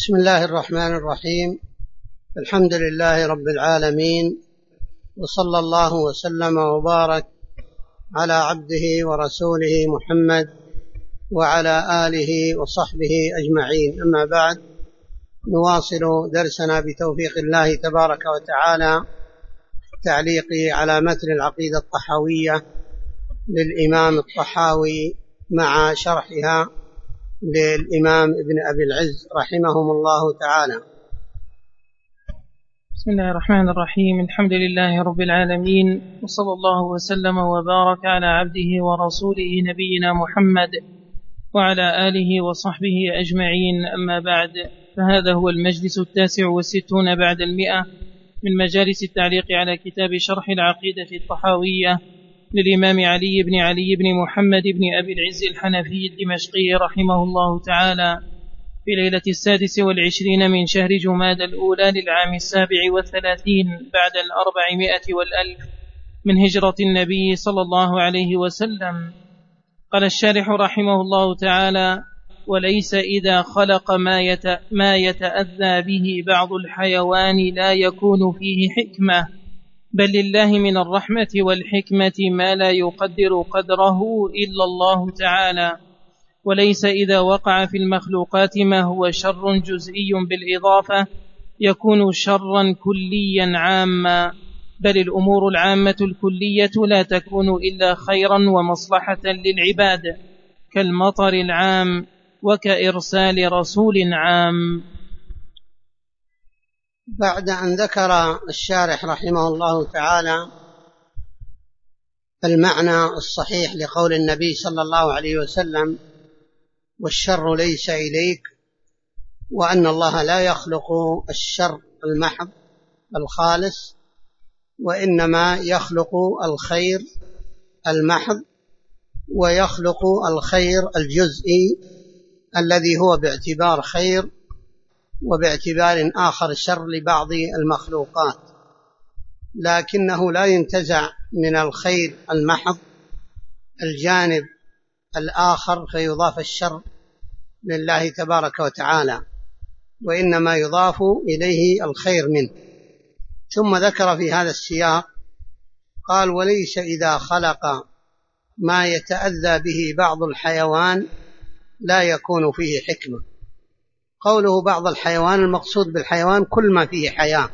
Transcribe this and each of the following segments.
بسم الله الرحمن الرحيم. الحمد لله رب العالمين، وصلى الله وسلم وبارك على عبده ورسوله محمد وعلى آله وصحبه أجمعين. أما بعد، نواصل درسنا بتوفيق الله تبارك وتعالى تعليق على متن العقيدة الطحاوية للإمام الطحاوي مع شرحها للإمام ابن أبي العز رحمهم الله تعالى. بسم الله الرحمن الرحيم. الحمد لله رب العالمين، وصلى الله وسلم وبارك على عبده ورسوله نبينا محمد وعلى آله وصحبه أجمعين. أما بعد، فهذا هو المجلس 69 بعد 100 من مجالس التعليق على كتاب شرح العقيدة الطحاوية للإمام علي بن محمد بن أبي العز الحنفي الدمشقي رحمه الله تعالى في ليلة 26 من شهر جماد الأولى للعام 37 بعد 400 والألف من هجرة النبي صلى الله عليه وسلم. قال الشارح رحمه الله تعالى: وليس إذا خلق ما يتأذى به بعض الحيوان لا يكون فيه حكمة، بل لله من الرحمة والحكمة ما لا يقدر قدره إلا الله تعالى. وليس إذا وقع في المخلوقات ما هو شر جزئي بالإضافة يكون شرا كليا عاما، بل الأمور العامة الكلية لا تكون إلا خيرا ومصلحة للعباد، كالمطر العام وكإرسال رسول عام. بعد أن ذكر الشارح رحمه الله تعالى المعنى الصحيح لقول النبي صلى الله عليه وسلم: والشر ليس إليك، وأن الله لا يخلق الشر المحض الخالص، وإنما يخلق الخير المحض، ويخلق الخير الجزئي الذي هو باعتبار خير وباعتبار آخر شر لبعض المخلوقات، لكنه لا ينتزع من الخير المحض الجانب الآخر فيضاف الشر لله تبارك وتعالى، وإنما يضاف إليه الخير منه. ثم ذكر في هذا السياق قال: وليس إذا خلق ما يتأذى به بعض الحيوان لا يكون فيه حكمة. قوله بعض الحيوان، المقصود بالحيوان كل ما فيه حياة،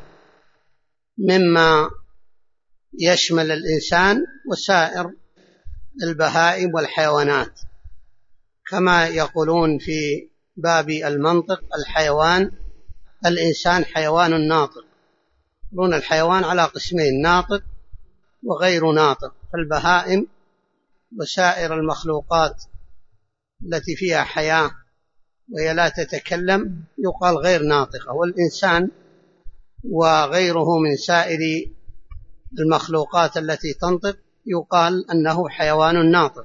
مما يشمل الإنسان وسائر البهائم والحيوانات، كما يقولون في باب المنطق: الحيوان الإنسان حيوان ناطق. يقولون الحيوان على قسمين: ناطق وغير ناطق. فالبهائم وسائر المخلوقات التي فيها حياة وهي لا تتكلم يقال غير ناطقة، والإنسان وغيره من سائر المخلوقات التي تنطق يقال أنه حيوان ناطق.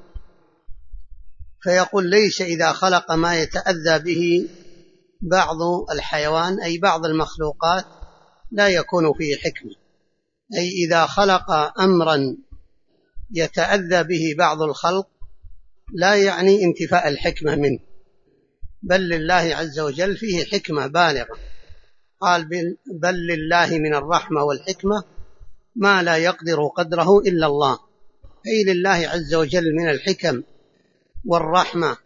فيقول: ليس إذا خلق ما يتأذى به بعض الحيوان، أي بعض المخلوقات، لا يكون فيه حكمة، أي إذا خلق أمرا يتأذى به بعض الخلق لا يعني انتفاء الحكمة منه، بل لله عز وجل فيه حكمة بالغة. قال: بل لله من الرحمة والحكمة ما لا يقدر قدره إلا الله، أي لله عز وجل من الحكم والرحمة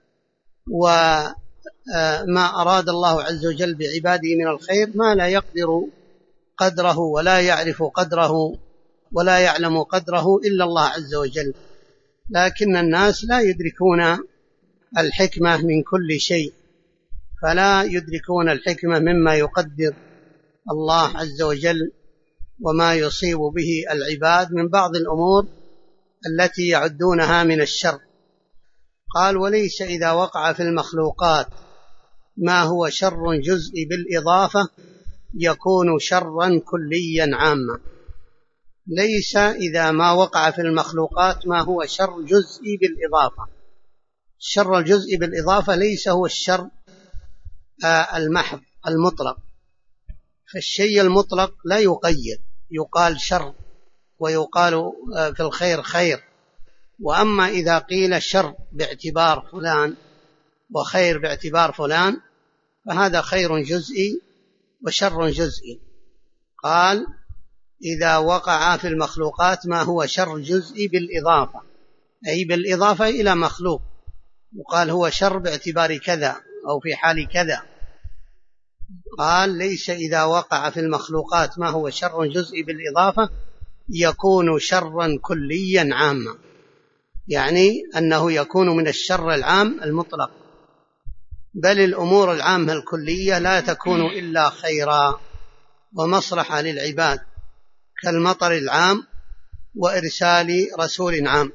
وما أراد الله عز وجل بعباده من الخير ما لا يقدر قدره ولا يعرف قدره ولا يعلم قدره إلا الله عز وجل. لكن الناس لا يدركون الحكمة من كل شيء، فلا يدركون الحكمة مما يقدر الله عز وجل وما يصيب به العباد من بعض الأمور التي يعدونها من الشر. قال: وليس إذا وقع في المخلوقات ما هو شر جزئي بالإضافة يكون شرا كليا عاما. ليس إذا ما وقع في المخلوقات ما هو شر جزئي بالإضافة. الشر الجزئي بالإضافة ليس هو الشر المحض المطلق، فالشيء المطلق لا يقيد، يقال شر ويقال في الخير خير. وأما إذا قيل شر باعتبار فلان وخير باعتبار فلان فهذا خير جزئي وشر جزئي. قال إذا وقع في المخلوقات ما هو شر جزئي بالإضافة، أي بالإضافة إلى مخلوق، وقال هو شر باعتبار كذا أو في حال كذا. قال ليس إذا وقع في المخلوقات ما هو شر جزئي بالإضافة يكون شرا كليا عاما، يعني أنه يكون من الشر العام المطلق، بل الأمور العامة الكلية لا تكون إلا خيرا ومصلحة للعباد، كالمطر العام وإرسال رسول عام.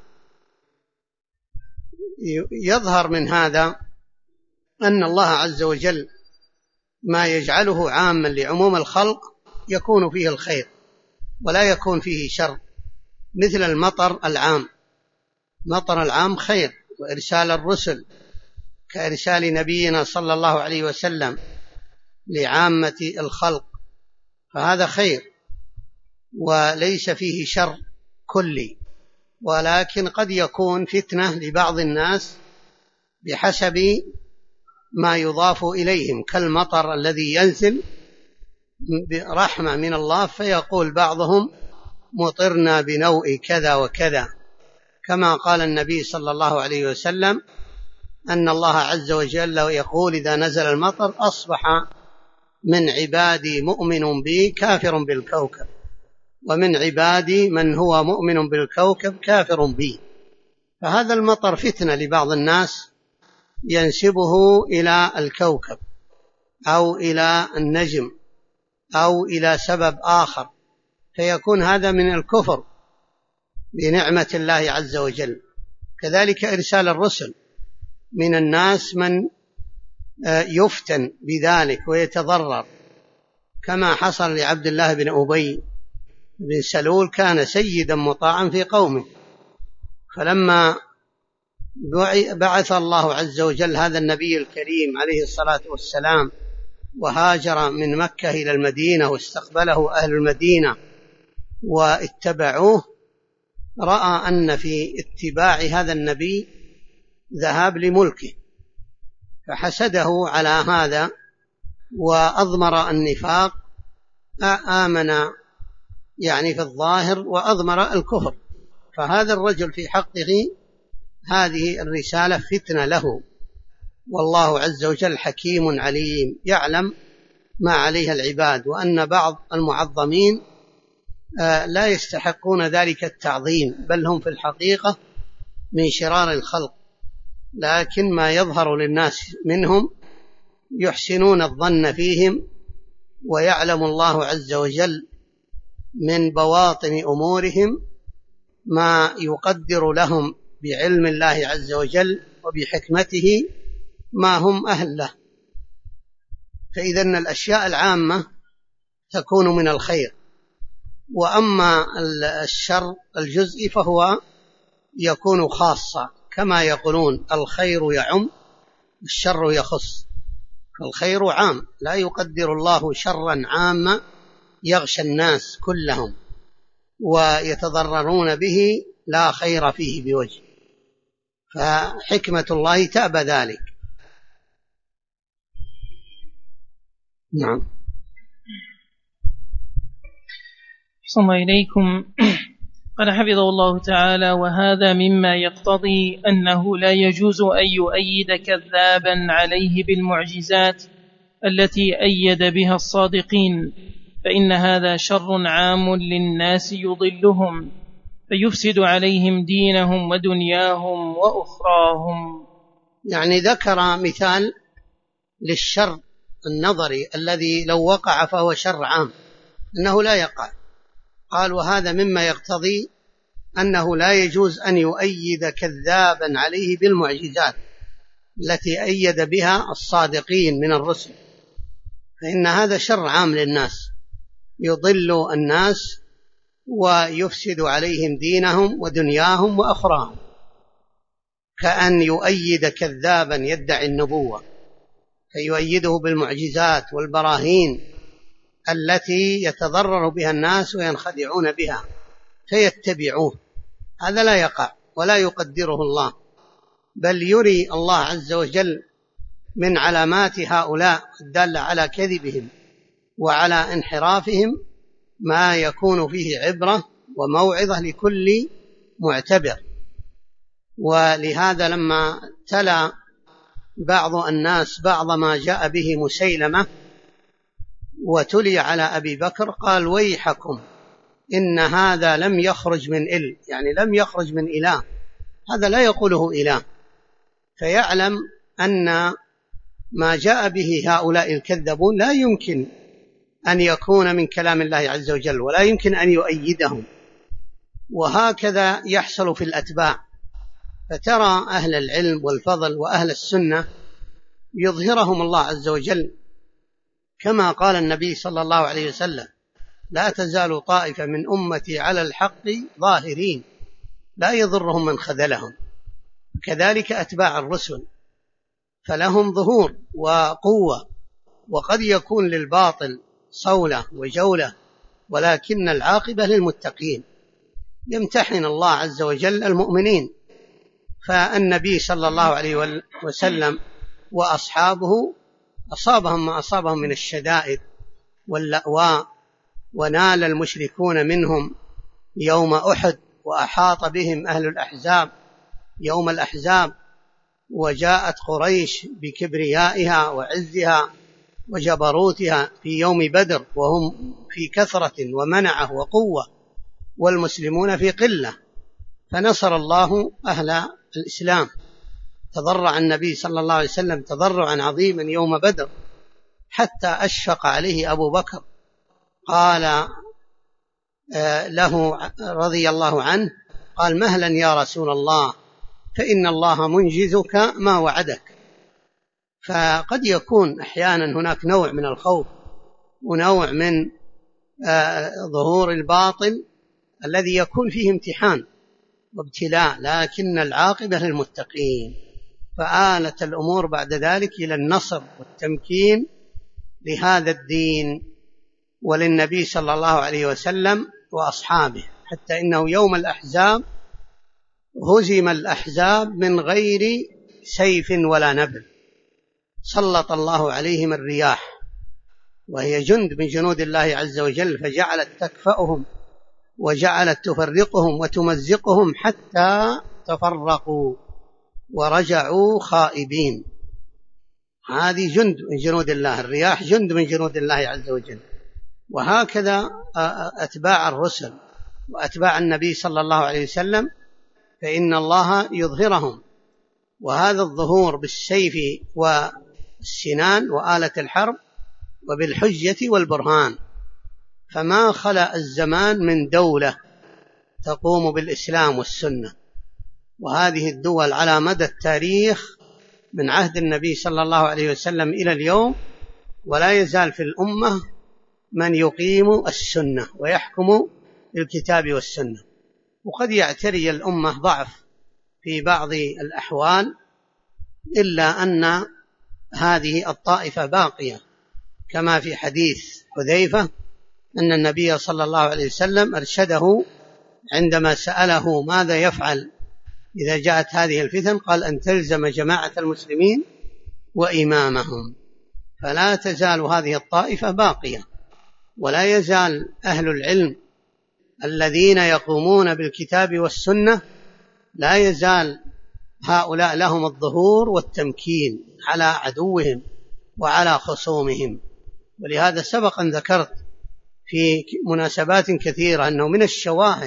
يظهر من هذا أن الله عز وجل ما يجعله عاما لعموم الخلق يكون فيه الخير ولا يكون فيه شر، مثل المطر العام، مطر العام خير، وإرسال الرسل كإرسال نبينا صلى الله عليه وسلم لعامة الخلق، فهذا خير وليس فيه شر كلي، ولكن قد يكون فتنة لبعض الناس بحسب ما يضاف إليهم، كالمطر الذي ينزل برحمة من الله فيقول بعضهم مطرنا بنوء كذا وكذا، كما قال النبي صلى الله عليه وسلم أن الله عز وجل يقول إذا نزل المطر أصبح من عبادي مؤمن بي كافر بالكوكب، ومن عبادي من هو مؤمن بالكوكب كافر بي. فهذا المطر فتنة لبعض الناس ينسبه إلى الكوكب أو إلى النجم أو إلى سبب آخر، فيكون هذا من الكفر بنعمة الله عز وجل. كذلك إرسال الرسل، من الناس من يفتن بذلك ويتضرر، كما حصل لعبد الله بن أبي بن سلول، كان سيدا مطاعا في قومه، فلما بعث الله عز وجل هذا النبي الكريم عليه الصلاة والسلام وهاجر من مكة إلى المدينة واستقبله أهل المدينة واتبعوه، رأى أن في اتباع هذا النبي ذهاب لملكه، فحسده على هذا وأضمر النفاق، آمن يعني في الظاهر وأضمر الكفر. فهذا الرجل في حقه هذه الرسالة فتنة له، والله عز وجل حكيم عليم يعلم ما عليها العباد، وأن بعض المعظمين لا يستحقون ذلك التعظيم، بل هم في الحقيقة من شرار الخلق، لكن ما يظهر للناس منهم يحسنون الظن فيهم، ويعلم الله عز وجل من بواطن أمورهم ما يقدر لهم بعلم الله عز وجل وبحكمته ما هم أهل له. فإذن الأشياء العامة تكون من الخير، وأما الشر الجزئي فهو يكون خاصة، كما يقولون الخير يعم الشر يخص، فالخير عام لا يقدر الله شرا عاما يغشى الناس كلهم ويتضررون به لا خير فيه بوجه، فحكمة الله تأبى ذلك. نعم. صلى إليكم. قال حفظه الله تعالى: وهذا مما يقتضي أنه لا يجوز أن يؤيد كذابا عليه بالمعجزات التي أيد بها الصادقين، فإن هذا شر عام للناس يضلهم فيفسد عليهم دينهم ودنياهم وأخراهم. يعني ذكر مثال للشر النظري الذي لو وقع فهو شر عام، أنه لا يقع. قال: وهذا مما يقتضي أنه لا يجوز أن يؤيد كذابا عليه بالمعجزات التي أيد بها الصادقين من الرسل، فإن هذا شر عام للناس يضل الناس ويفسد عليهم دينهم ودنياهم وأخراهم، كأن يؤيد كذابا يدعي النبوة فيؤيده بالمعجزات والبراهين التي يتضرر بها الناس وينخدعون بها فيتبعوه. هذا لا يقع ولا يقدره الله، بل يري الله عز وجل من علامات هؤلاء الدالة على كذبهم وعلى انحرافهم ما يكون فيه عبرة وموعظة لكل معتبر. ولهذا لما تلا بعض الناس بعض ما جاء به مسيلمة وتلي على أبي بكر قال: ويحكم، إن هذا لم يخرج من يعني لم يخرج من إله، هذا لا يقوله إله. فيعلم أن ما جاء به هؤلاء الكذبون لا يمكن أن يكون من كلام الله عز وجل، ولا يمكن أن يؤيدهم. وهكذا يحصل في الأتباع. فترى أهل العلم والفضل وأهل السنة يظهرهم الله عز وجل، كما قال النبي صلى الله عليه وسلم: لا تزال طائفة من أمتي على الحق ظاهرين لا يضرهم من خذلهم. كذلك أتباع الرسل، فلهم ظهور وقوة، وقد يكون للباطل صولة وجولة، ولكن العاقبة للمتقين. يمتحن الله عز وجل المؤمنين. فالنبي صلى الله عليه وسلم وأصحابه أصابهم ما أصابهم من الشدائد واللأواء، ونال المشركون منهم يوم أحد، وأحاط بهم أهل الأحزاب يوم الأحزاب، وجاءت قريش بكبريائها وعزها وجبروتها في يوم بدر وهم في كثرة ومنعة وقوة، والمسلمون في قلة، فنصر الله أهل الإسلام. تضرع النبي صلى الله عليه وسلم تضرعا عظيما يوم بدر حتى أشفق عليه أبو بكر، قال له رضي الله عنه، قال: مهلا يا رسول الله، فإن الله منجزك ما وعدك. فقد يكون أحيانا هناك نوع من الخوف ونوع من ظهور الباطل الذي يكون فيه امتحان وابتلاء، لكن العاقبة للمتقين. فآلت الأمور بعد ذلك إلى النصر والتمكين لهذا الدين وللنبي صلى الله عليه وسلم وأصحابه، حتى إنه يوم الأحزاب هزم الأحزاب من غير سيف ولا نبل، سلط الله عليهم الرياح، وهي جند من جنود الله عز وجل، فجعلت تكفأهم وجعلت تفرقهم وتمزقهم حتى تفرقوا ورجعوا خائبين. هذه جند من جنود الله، الرياح جند من جنود الله عز وجل. وهكذا أتباع الرسل وأتباع النبي صلى الله عليه وسلم، فإن الله يظهرهم، وهذا الظهور بالسيف والسنان وآلة الحرب وبالحجة والبرهان. فما خلأ الزمان من دولة تقوم بالإسلام والسنة، وهذه الدول على مدى التاريخ من عهد النبي صلى الله عليه وسلم إلى اليوم، ولا يزال في الأمة من يقيم السنة ويحكم بالكتاب والسنة. وقد يعتري الأمة ضعف في بعض الأحوال، إلا أن هذه الطائفة باقية، كما في حديث حذيفة أن النبي صلى الله عليه وسلم أرشده عندما سأله ماذا يفعل إذا جاءت هذه الفتن، قال: أن تلزم جماعة المسلمين وإمامهم. فلا تزال هذه الطائفة باقية، ولا يزال أهل العلم الذين يقومون بالكتاب والسنة، لا يزال هؤلاء لهم الظهور والتمكين على عدوهم وعلى خصومهم. ولهذا سبق أن ذكرت في مناسبات كثيرة أنه من الشواهد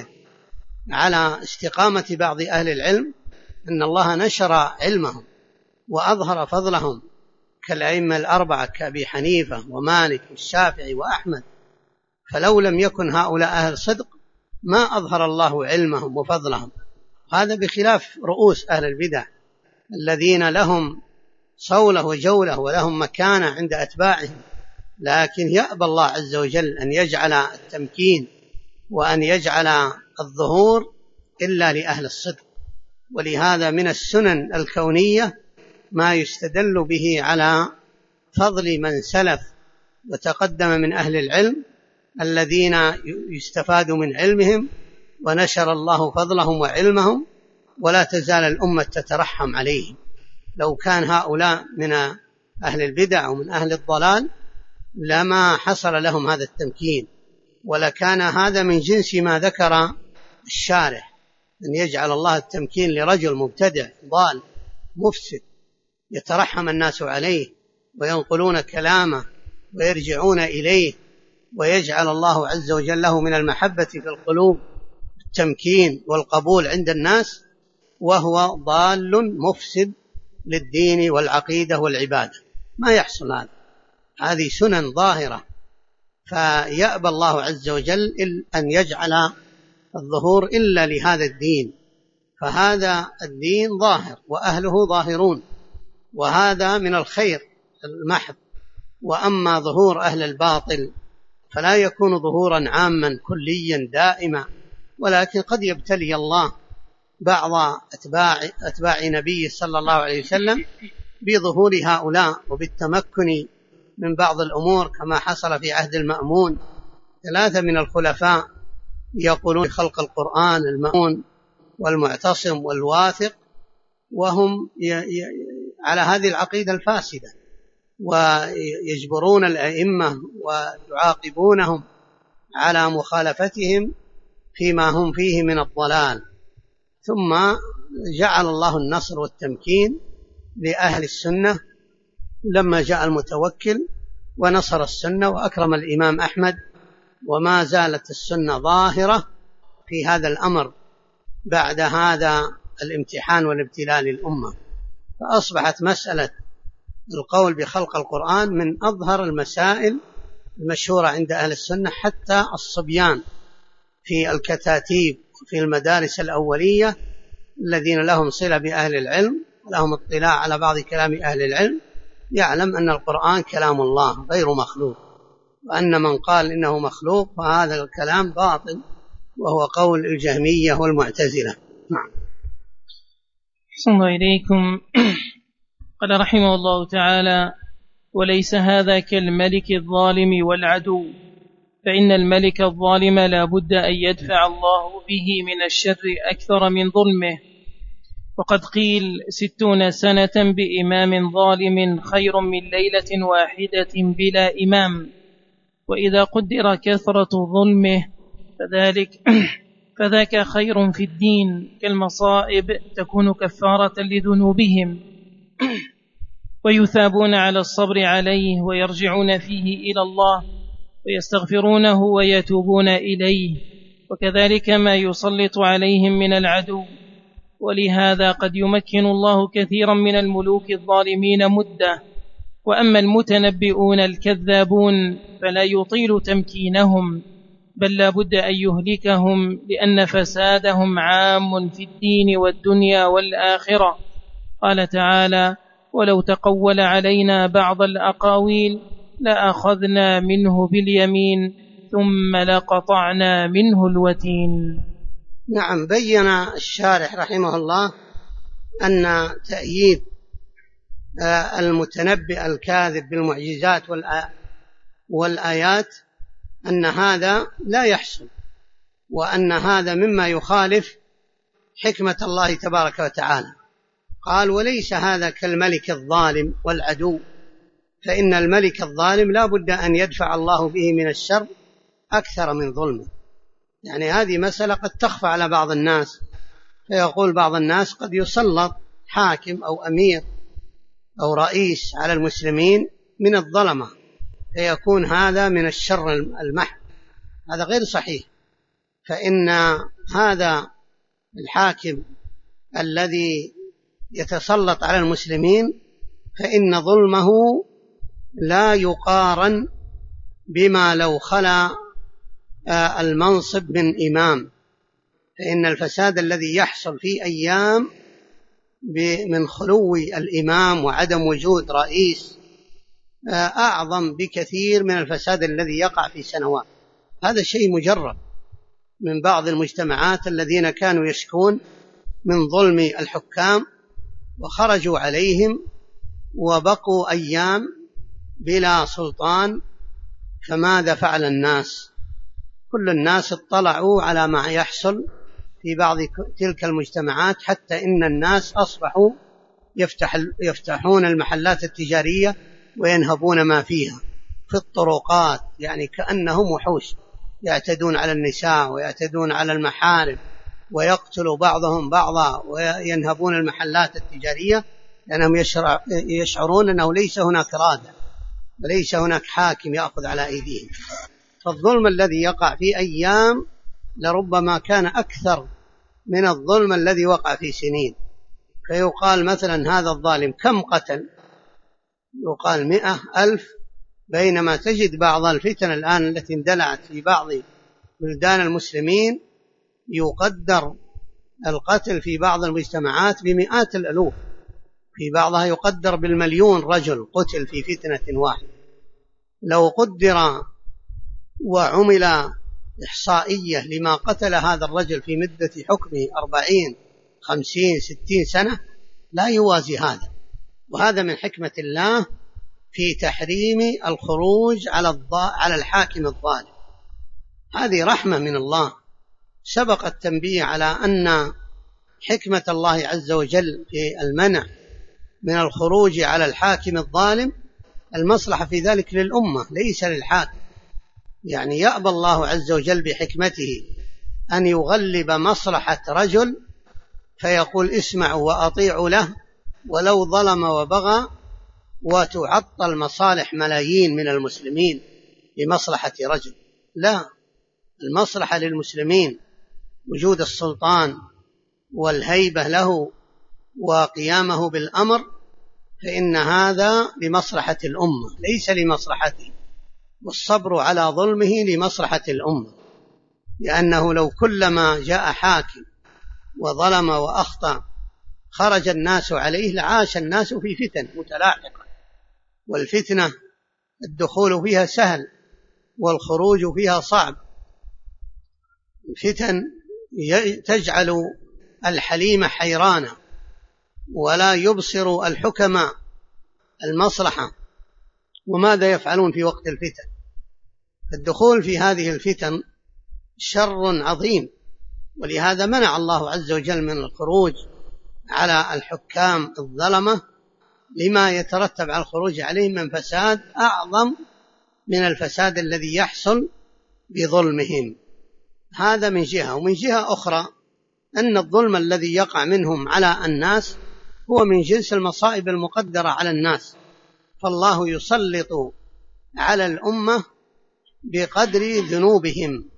على استقامة بعض أهل العلم أن الله نشر علمهم وأظهر فضلهم، كالأئمة الأربعة كأبي حنيفة ومالك والشافعي وأحمد. فلو لم يكن هؤلاء أهل صدق ما أظهر الله علمهم وفضلهم. هذا بخلاف رؤوس أهل البدع الذين لهم صولة وجولة ولهم مكانة عند أتباعهم، لكن يأبى الله عز وجل أن يجعل التمكين وأن يجعل الظهور إلا لأهل الصدق. ولهذا من السنن الكونية ما يستدل به على فضل من سلف وتقدم من أهل العلم الذين يستفاد من علمهم، ونشر الله فضلهم وعلمهم، ولا تزال الأمة تترحم عليهم. لو كان هؤلاء من أهل البدع ومن أهل الضلال لما حصل لهم هذا التمكين، ولكان هذا من جنس ما ذكر الشارح، أن يجعل الله التمكين لرجل مبتدع ضال مفسد يترحم الناس عليه وينقلون كلامه ويرجعون إليه، ويجعل الله عز وجل له من المحبة في القلوب التمكين والقبول عند الناس، وهو ضال مفسد للدين والعقيدة والعبادة. ما يحصل هذا، هذه سنن ظاهرة، فيأبى الله عز وجل أن يجعل الظهور إلا لهذا الدين، فهذا الدين ظاهر وأهله ظاهرون، وهذا من الخير المحض. وأما ظهور أهل الباطل فلا يكون ظهورا عاما كليا دائما، ولكن قد يبتلي الله بعض أتباع نبيه صلى الله عليه وسلم بظهور هؤلاء وبالتمكن من بعض الأمور، كما حصل في عهد المأمون. 3 من الخلفاء يقولون بخلق القرآن، المأمون والمعتصم والواثق، وهم على هذه العقيدة الفاسدة، ويجبرون الأئمة ويعاقبونهم على مخالفتهم فيما هم فيه من الضلال. ثم جعل الله النصر والتمكين لأهل السنة لما جاء المتوكل ونصر السنة وأكرم الإمام أحمد، وما زالت السنة ظاهرة في هذا الأمر بعد هذا الامتحان والابتلاء للأمة. فأصبحت مسألة القول بخلق القرآن من أظهر المسائل المشهورة عند أهل السنة، حتى الصبيان في الكتاتيب في المدارس الأولية الذين لهم صلة بأهل العلم ولهم اطلاع على بعض كلام أهل العلم يعلم أن القرآن كلام الله غير مخلوق، وأن من قال إنه مخلوق فهذا الكلام باطل، وهو قول الجهمية والمعتزلة. نعم. أحسن الله إليكم. قال رحمه الله تعالى: وليس هذا كالملك الظالم والعدو، فإن الملك الظالم لا بد أن يدفع الله به من الشر أكثر من ظلمه. وقد قيل 60 سنة بإمام ظالم خير من ليلة واحدة بلا إمام. وإذا قدر كثرة ظلمه فذاك خير في الدين، كالمصائب تكون كفارة لذنوبهم ويثابون على الصبر عليه، ويرجعون فيه إلى الله ويستغفرونه ويتوبون إليه، وكذلك ما يسلط عليهم من العدو. ولهذا قد يمكن الله كثيرا من الملوك الظالمين مدة، وأما المتنبئون الكذابون فلا يطيل تمكينهم، بل لا بد أن يهلكهم، لأن فسادهم عام في الدين والدنيا والآخرة. قال تعالى: ولو تقول علينا بعض الأقاويل لأخذنا منه باليمين ثم لقطعنا منه الوتين. نعم. بين الشارح رحمه الله أن تأييد المتنبئ الكاذب بالمعجزات والآيات أن هذا لا يحصل، وأن هذا مما يخالف حكمة الله تبارك وتعالى. قال: وليس هذا كالملك الظالم والعدو، فإن الملك الظالم لا بد أن يدفع الله به من الشر أكثر من ظلمه. يعني هذه مسألة قد تخفى على بعض الناس، فيقول بعض الناس قد يسلط حاكم أو أمير أو رئيس على المسلمين من الظلمة، فيكون هذا من الشر المحض. هذا غير صحيح، فإن هذا الحاكم الذي يتسلط على المسلمين فإن ظلمه لا يقارن بما لو خلا المنصب من إمام، فإن الفساد الذي يحصل في أيام من خلو الإمام وعدم وجود رئيس أعظم بكثير من الفساد الذي يقع في سنوات. هذا شيء مجرب من بعض المجتمعات الذين كانوا يشكون من ظلم الحكام وخرجوا عليهم وبقوا أيام بلا سلطان، فماذا فعل الناس؟ كل الناس اطلعوا على ما يحصل في بعض تلك المجتمعات، حتى إن الناس أصبحوا يفتحون المحلات التجارية وينهبون ما فيها في الطرقات، يعني كأنهم وحوش، يعتدون على النساء ويعتدون على المحارم ويقتل بعضهم بعضا وينهبون المحلات التجارية، لأنهم يشعرون أنه ليس هناك رادع وليس هناك حاكم يأخذ على أيديهم. فالظلم الذي يقع في أيام لربما كان أكثر من الظلم الذي وقع في سنين. فيقال مثلا هذا الظالم كم قتل؟ يقال 100,000، بينما تجد بعض الفتن الآن التي اندلعت في بعض بلدان المسلمين يقدر القتل في بعض المجتمعات بمئات الألوف، في بعضها يقدر بالمليون رجل قتل في فتنة واحدة. لو قدر وعمل إحصائية لما قتل هذا الرجل في مدة حكمه 40 50 60 سنة لا يوازي هذا. وهذا من حكمة الله في تحريم الخروج على الحاكم الظالم. هذه رحمة من الله. سبق التنبيه على أن حكمة الله عز وجل في المنع من الخروج على الحاكم الظالم، المصلحة في ذلك للأمة ليس للحاكم. يعني يأبى الله عز وجل بحكمته أن يغلب مصلحة رجل فيقول اسمعوا وأطيعوا له ولو ظلم وبغى، وتعطل مصالح ملايين من المسلمين لمصلحة رجل. لا، المصلحة للمسلمين وجود السلطان والهيبة له وقيامه بالأمر، فإن هذا لمصلحة الأمة ليس لمصلحته، والصبر على ظلمه لمصلحة الأمة، لأنه لو كلما جاء حاكم وظلم وأخطأ خرج الناس عليه لعاش الناس في فتن متلاحقة، والفتنة الدخول فيها سهل والخروج فيها صعب. الفتن تجعل الحليم حيرانا ولا يبصر الحكماء المصلحة وماذا يفعلون في وقت الفتن. الدخول في هذه الفتن شر عظيم، ولهذا منع الله عز وجل من الخروج على الحكام الظلمة لما يترتب على الخروج عليهم من فساد أعظم من الفساد الذي يحصل بظلمهم. هذا من جهة. ومن جهة أخرى أن الظلم الذي يقع منهم على الناس هو من جنس المصائب المقدرة على الناس، فالله يسلط على الأمة بقدر ذنوبهم،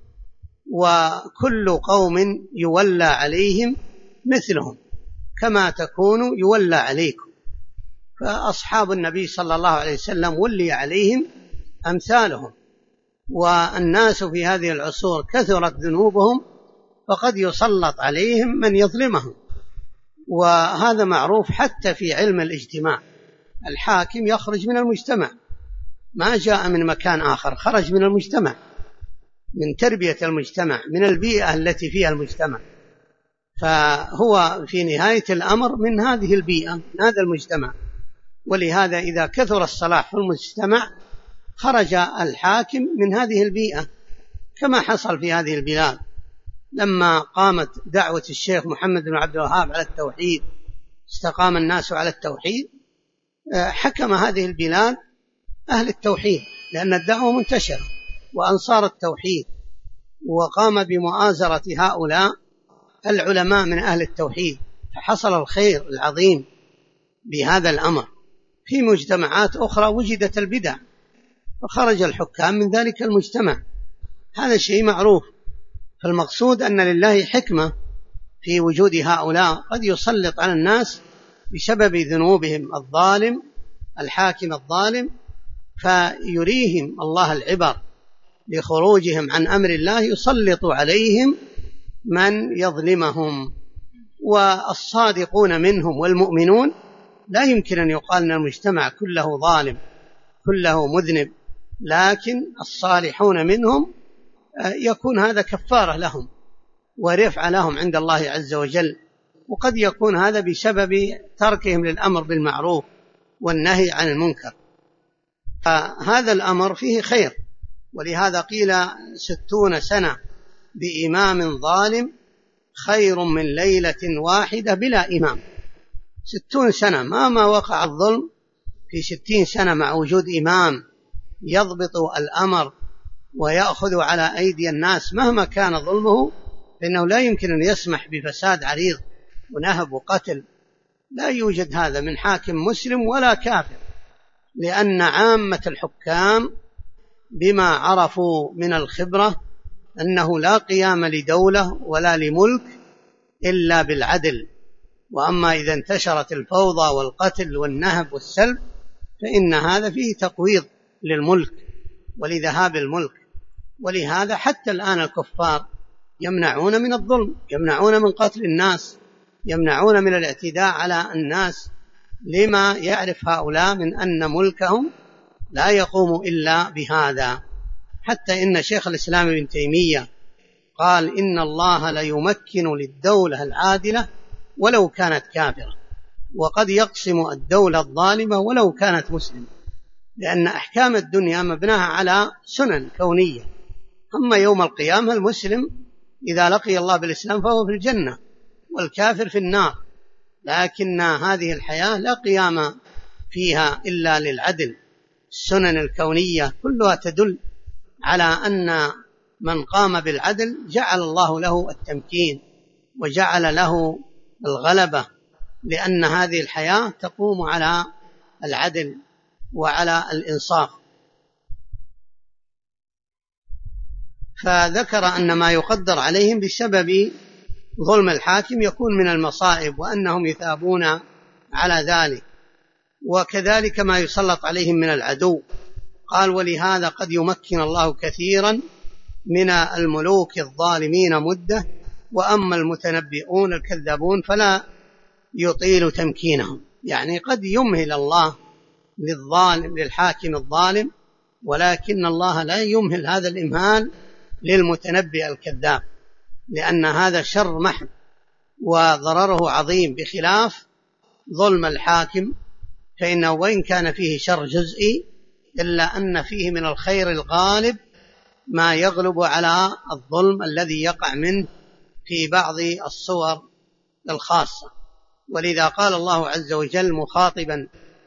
وكل قوم يولى عليهم مثلهم كما تكون يولى عليكم. فأصحاب النبي صلى الله عليه وسلم ولي عليهم أمثالهم، والناس في هذه العصور كثرت ذنوبهم فقد يسلط عليهم من يظلمهم. وهذا معروف حتى في علم الاجتماع، الحاكم يخرج من المجتمع، ما جاء من مكان آخر، خرج من المجتمع، من تربية المجتمع، من البيئة التي فيها المجتمع، فهو في نهاية الأمر من هذه البيئة، من هذا المجتمع. ولهذا إذا كثر الصلاح في المجتمع خرج الحاكم من هذه البيئة، كما حصل في هذه البلاد لما قامت دعوة الشيخ محمد بن عبد الوهاب على التوحيد، استقام الناس على التوحيد، حكم هذه البلاد أهل التوحيد، لأن الدعوة منتشرة وأنصار التوحيد، وقام بمؤازرة هؤلاء العلماء من أهل التوحيد، فحصل الخير العظيم بهذا الأمر. في مجتمعات أخرى وجدت البدع فخرج الحكام من ذلك المجتمع، هذا شيء معروف. فالمقصود أن لله حكمة في وجود هؤلاء، قد يسلط على الناس بسبب ذنوبهم الظالم الحاكم الظالم، فيريهم الله العبر لخروجهم عن أمر الله، يسلط عليهم من يظلمهم. والصادقون منهم والمؤمنون لا يمكن أن يقال أن المجتمع كله ظالم كله مذنب، لكن الصالحون منهم يكون هذا كفارة لهم ورفع لهم عند الله عز وجل، وقد يكون هذا بسبب تركهم للأمر بالمعروف والنهي عن المنكر، فهذا الأمر فيه خير. ولهذا قيل 60 سنة بإمام ظالم خير من ليلة واحدة بلا إمام. 60 سنة ما وقع الظلم في 60 سنة مع وجود إمام يضبط الأمر ويأخذ على أيدي الناس مهما كان ظلمه، فإنه لا يمكن أن يسمح بفساد عريض ونهب وقتل. لا يوجد هذا من حاكم مسلم ولا كافر، لأن عامة الحكام بما عرفوا من الخبرة أنه لا قيام لدولة ولا لملك إلا بالعدل. وأما إذا انتشرت الفوضى والقتل والنهب والسلب فإن هذا فيه تقويض للملك ولذهاب الملك. ولهذا حتى الآن الكفار يمنعون من الظلم، يمنعون من قتل الناس، يمنعون من الاعتداء على الناس، لما يعرف هؤلاء من أن ملكهم لا يقوم إلا بهذا. حتى إن شيخ الإسلام ابن تيمية قال إن الله لا يمكن للدولة العادلة ولو كانت كافرة، وقد يقسم الدولة الظالمة ولو كانت مسلمة، لأن أحكام الدنيا مبناها على سنن كونية. أما يوم القيامة المسلم إذا لقي الله بالإسلام فهو في الجنة والكافر في النار، لكن هذه الحياة لا قيام فيها إلا للعدل. السنن الكونية كلها تدل على أن من قام بالعدل جعل الله له التمكين وجعل له الغلبة، لأن هذه الحياة تقوم على العدل وعلى الإنصاف. فذكر أن ما يقدر عليهم بسبب ظلم الحاكم يكون من المصائب وأنهم يثابون على ذلك، وكذلك ما يسلط عليهم من العدو. قال ولهذا قد يمكن الله كثيرا من الملوك الظالمين مدة، وأما المتنبئون الكذابون فلا يطيل تمكينهم. يعني قد يمهل الله للحاكم الظالم، ولكن الله لا يمهل هذا الإمهال للمتنبئ الكذاب، لأن هذا شر محض وضرره عظيم، بخلاف ظلم الحاكم فإنه وإن كان فيه شر جزئي إلا أن فيه من الخير الغالب ما يغلب على الظلم الذي يقع منه في بعض الصور الخاصة. ولذا قال الله عز وجل مخاطبا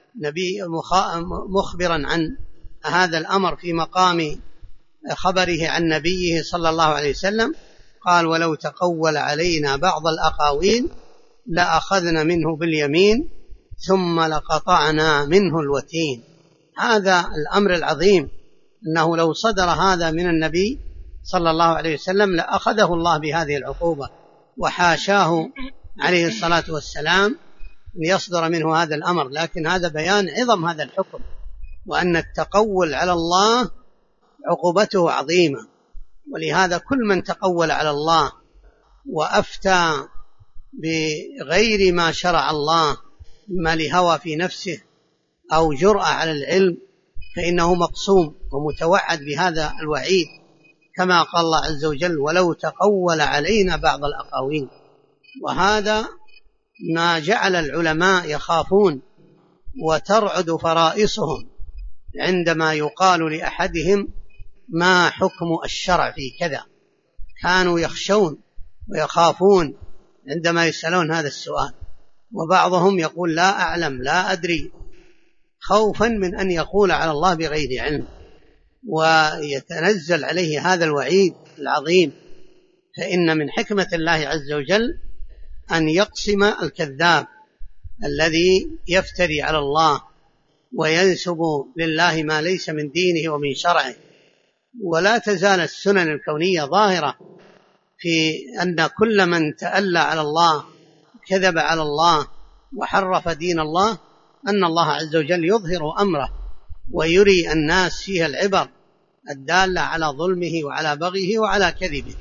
مخبرا عن هذا الأمر في مقام خبره عن نبيه صلى الله عليه وسلم، قال ولو تقول علينا بعض الأقاويل لأخذنا منه باليمين ثم لقطعنا منه الوتين. هذا الأمر العظيم، أنه لو صدر هذا من النبي صلى الله عليه وسلم لأخذه الله بهذه العقوبة، وحاشاه عليه الصلاة والسلام ليصدر منه هذا الأمر. لكن هذا بيان عظم هذا الحكم، وأن التقول على الله عقوبته عظيمة. ولهذا كل من تقول على الله وأفتى بغير ما شرع الله ما لهوى في نفسه أو جرأة على العلم فإنه مقسوم ومتوعد بهذا الوعيد، كما قال الله عز وجل ولو تقول علينا بعض الأقاويل. وهذا ما جعل العلماء يخافون وترعد فرائصهم عندما يقال لأحدهم ما حكم الشرع في كذا، كانوا يخشون ويخافون عندما يسألون هذا السؤال. وبعضهم يقول لا أعلم لا أدري، خوفا من أن يقول على الله بغير علم، ويتنزل عليه هذا الوعيد العظيم. فإن من حكمة الله عز وجل أن يقسم الكذاب الذي يفتري على الله وينسب لله ما ليس من دينه ومن شرعه. ولا تزال السنن الكونية ظاهرة في أن كل من تألى على الله كذب على الله وحرف دين الله أن الله عز وجل يظهر أمره ويري الناس فيها العبر الدالة على ظلمه وعلى بغيه وعلى كذبه.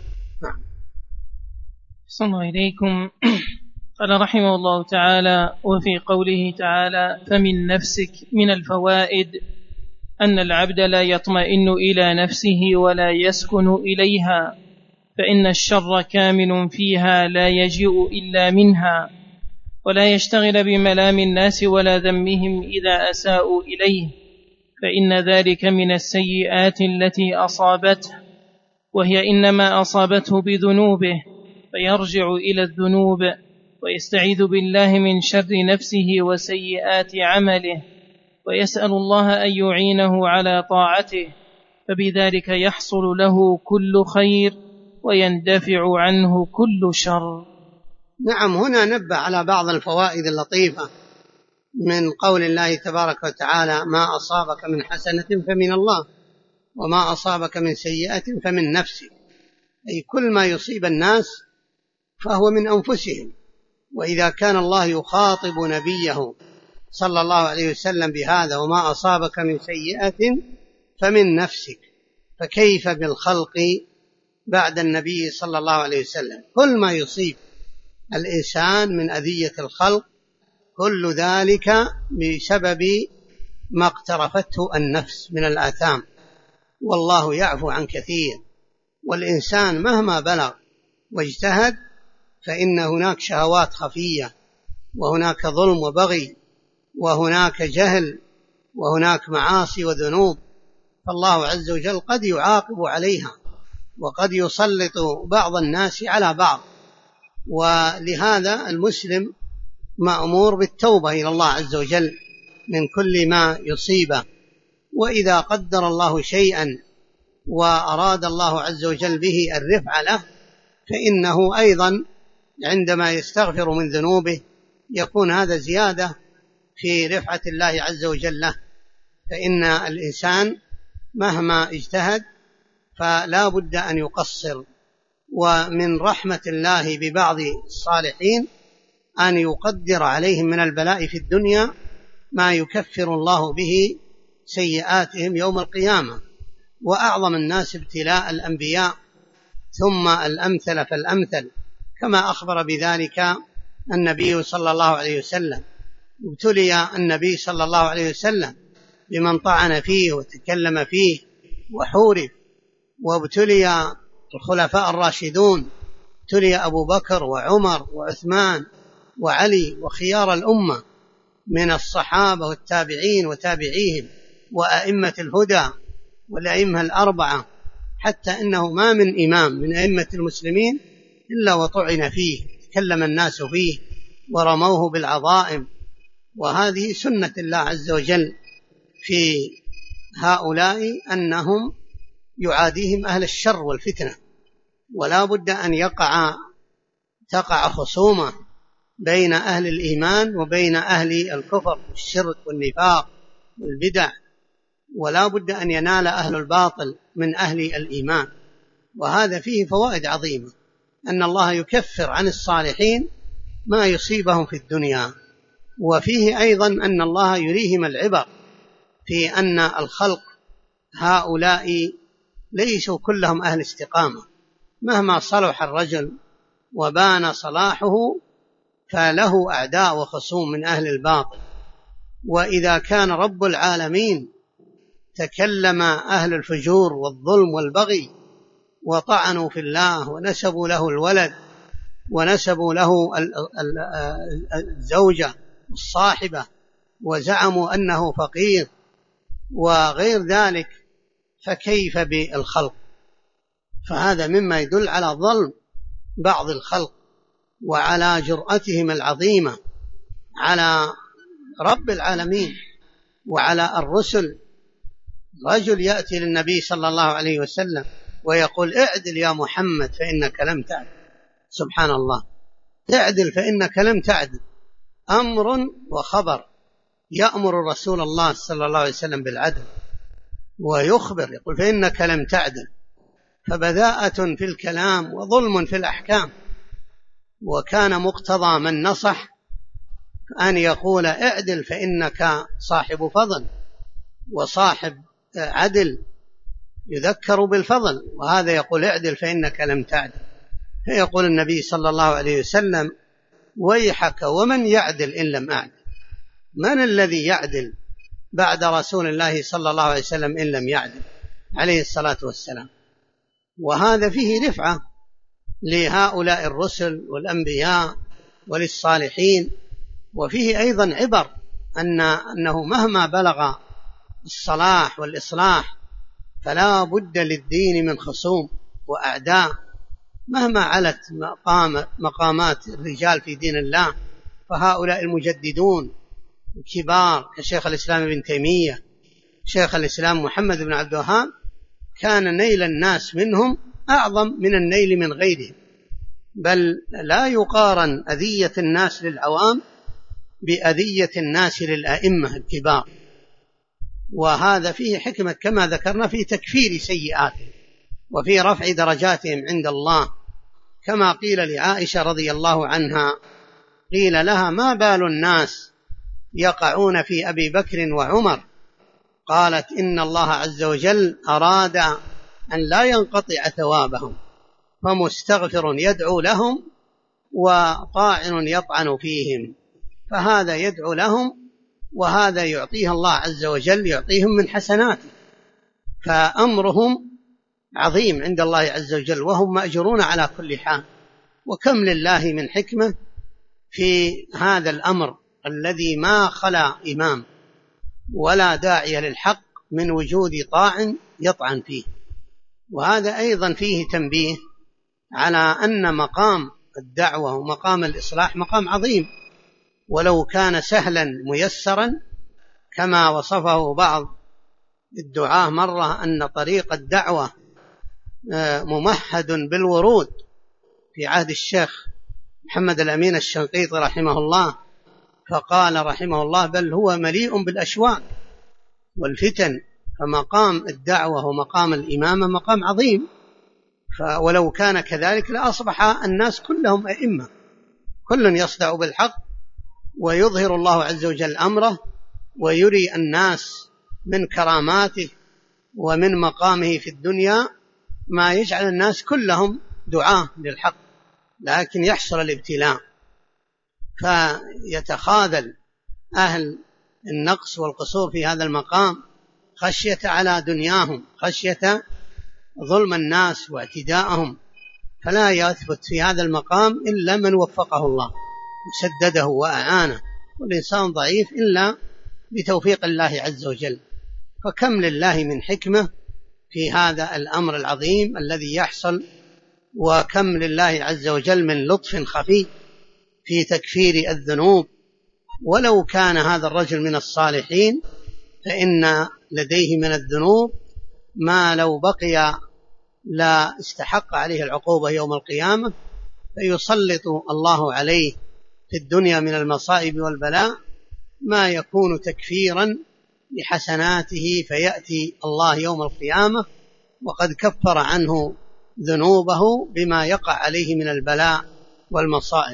صلى الله إليكم. قال رحمه الله تعالى وفي قوله تعالى فمن نفسك من الفوائد أن العبد لا يطمئن إلى نفسه ولا يسكن إليها، فإن الشر كامن فيها لا يجيء إلا منها، ولا يشتغل بملام الناس ولا ذمهم إذا أساءوا إليه، فإن ذلك من السيئات التي أصابته، وهي إنما أصابته بذنوبه فيرجع إلى الذنوب، ويستعيذ بالله من شر نفسه وسيئات عمله، ويسأل الله أن يعينه على طاعته، فبذلك يحصل له كل خير ويندفع عنه كل شر. نعم، هنا نبه على بعض الفوائد اللطيفة من قول الله تبارك وتعالى: ما أصابك من حسنة فمن الله وما أصابك من سيئة فمن نفسك، أي كل ما يصيب الناس فهو من أنفسهم. وإذا كان الله يخاطب نبيه صلى الله عليه وسلم بهذا: وما أصابك من سيئة فمن نفسك، فكيف بالخلق بعد النبي صلى الله عليه وسلم؟ كل ما يصيب الإنسان من أذية الخلق كل ذلك بسبب ما اقترفته النفس من الآثام، والله يعفو عن كثير. والإنسان مهما بلغ واجتهد فإن هناك شهوات خفية، وهناك ظلم وبغي، وهناك جهل، وهناك معاصي وذنوب، فالله عز وجل قد يعاقب عليها، وقد يسلط بعض الناس على بعض. ولهذا المسلم مأمور بالتوبة إلى الله عز وجل من كل ما يصيبه. وإذا قدر الله شيئا وأراد الله عز وجل به الرفع له، فإنه أيضا عندما يستغفر من ذنوبه يكون هذا زيادة في رفعة الله عز وجل له. فإن الإنسان مهما اجتهد فلا بد أن يقصر. ومن رحمة الله ببعض الصالحين أن يقدر عليهم من البلاء في الدنيا ما يكفر الله به سيئاتهم يوم القيامة. وأعظم الناس ابتلاء الأنبياء، ثم الأمثل فالأمثل، كما أخبر بذلك النبي صلى الله عليه وسلم. ابتلي النبي صلى الله عليه وسلم بمن طعن فيه وتكلم فيه وحورب، وابتلي الخلفاء الراشدون، ابتلي أبو بكر وعمر وعثمان وعلي وخيار الأمة من الصحابة والتابعين وتابعيهم وأئمة الهدى والأئمة الأربعة، حتى إنه ما من إمام من أئمة المسلمين إلا وطعن فيه، تكلم الناس فيه ورموه بالعظائم. وهذه سنة الله عز وجل في هؤلاء، أنهم يعاديهم أهل الشر والفتنة، ولا بد أن تقع خصومة بين أهل الإيمان وبين أهل الكفر والشرك والنفاق والبدع، ولا بد أن ينال أهل الباطل من أهل الإيمان. وهذا فيه فوائد عظيمة، أن الله يكفر عن الصالحين ما يصيبهم في الدنيا. وفيه أيضا أن الله يريهم العبر في أن الخلق هؤلاء ليسوا كلهم أهل استقامة، مهما صلح الرجل وبان صلاحه فله أعداء وخصوم من أهل الباطل. وإذا كان رب العالمين تكلم أهل الفجور والظلم والبغي وطعنوا في الله ونسبوا له الولد ونسبوا له الزوجة الصاحبة وزعموا أنه فقير وغير ذلك، فكيف بالخلق؟ فهذا مما يدل على ظلم بعض الخلق وعلى جرأتهم العظيمة على رب العالمين وعلى الرسل. رجل يأتي للنبي صلى الله عليه وسلم ويقول: اعدل يا محمد فإنك لم تعدل. سبحان الله، اعدل فإنك لم تعدل، أمر وخبر. يأمر رسول الله صلى الله عليه وسلم بالعدل ويخبر، يقول: فإنك لم تعدل. فبذاءة في الكلام وظلم في الأحكام. وكان مقتضى من نصح أن يقول: اعدل فإنك صاحب فضل وصاحب عدل، يذكر بالفضل، وهذا يقول: اعدل فإنك لم تعدل. فيقول النبي صلى الله عليه وسلم: ويحك ومن يعدل إن لم أعدل؟ من الذي يعدل بعد رسول الله صلى الله عليه وسلم إن لم يعدل عليه الصلاة والسلام؟ وهذا فيه رفعة لهؤلاء الرسل والأنبياء وللصالحين. وفيه أيضا عبر أنه مهما بلغ الصلاح والإصلاح فلا بد للدين من خصوم وأعداء، مهما علت مقامات الرجال في دين الله، فهؤلاء المجددون الكبار كشيخ الإسلام ابن تيمية، شيخ الإسلام محمد بن عبد الوهاب، كان نيل الناس منهم أعظم من النيل من غيرهم، بل لا يقارن أذية الناس للعوام بأذية الناس للأئمة الكبار. وهذا فيه حكمة كما ذكرنا في تكفير سيئاتهم وفي رفع درجاتهم عند الله، كما قيل لعائشة رضي الله عنها، قيل لها: ما بال الناس يقعون في أبي بكر وعمر؟ قالت: إن الله عز وجل أراد أن لا ينقطع ثوابهم، فمستغفر يدعو لهم وطاعن يطعن فيهم، فهذا يدعو لهم وهذا يعطيه الله عز وجل، يعطيهم من حسناته، فأمرهم عظيم عند الله عز وجل وهم مأجرون على كل حال. وكم لله من حكمة في هذا الأمر الذي ما خلا إمام ولا داعي للحق من وجود طاعن يطعن فيه. وهذا أيضا فيه تنبيه على أن مقام الدعوة ومقام الإصلاح مقام عظيم، ولو كان سهلا ميسرا كما وصفه بعض الدعاة مرة، أن طريق الدعوة ممهد بالورود في عهد الشيخ محمد الأمين الشنقيطي رحمه الله، فقال رحمه الله: بل هو مليء بالأشواك والفتن، فمقام الدعوة ومقام الإمامة مقام عظيم، ولو كان كذلك لأصبح الناس كلهم أئمة، كل يصدع بالحق ويظهر الله عز وجل أمره ويري الناس من كراماته ومن مقامه في الدنيا ما يجعل الناس كلهم دعاة للحق، لكن يحصل الابتلاء فيتخاذل أهل النقص والقصور في هذا المقام خشية على دنياهم، خشية ظلم الناس واعتداءهم، فلا يثبت في هذا المقام إلا من وفقه الله وسدده وأعانه، والإنسان ضعيف إلا بتوفيق الله عز وجل. فكم لله من حكمة في هذا الأمر العظيم الذي يحصل، وكم لله عز وجل من لطف خفي في تكفير الذنوب. ولو كان هذا الرجل من الصالحين فإن لديه من الذنوب ما لو بقي لا استحق عليه العقوبة يوم القيامة، فيسلط الله عليه في الدنيا من المصائب والبلاء ما يكون تكفيرا لحسناته، فيأتي الله يوم القيامة وقد كفر عنه ذنوبه بما يقع عليه من البلاء والمصائب.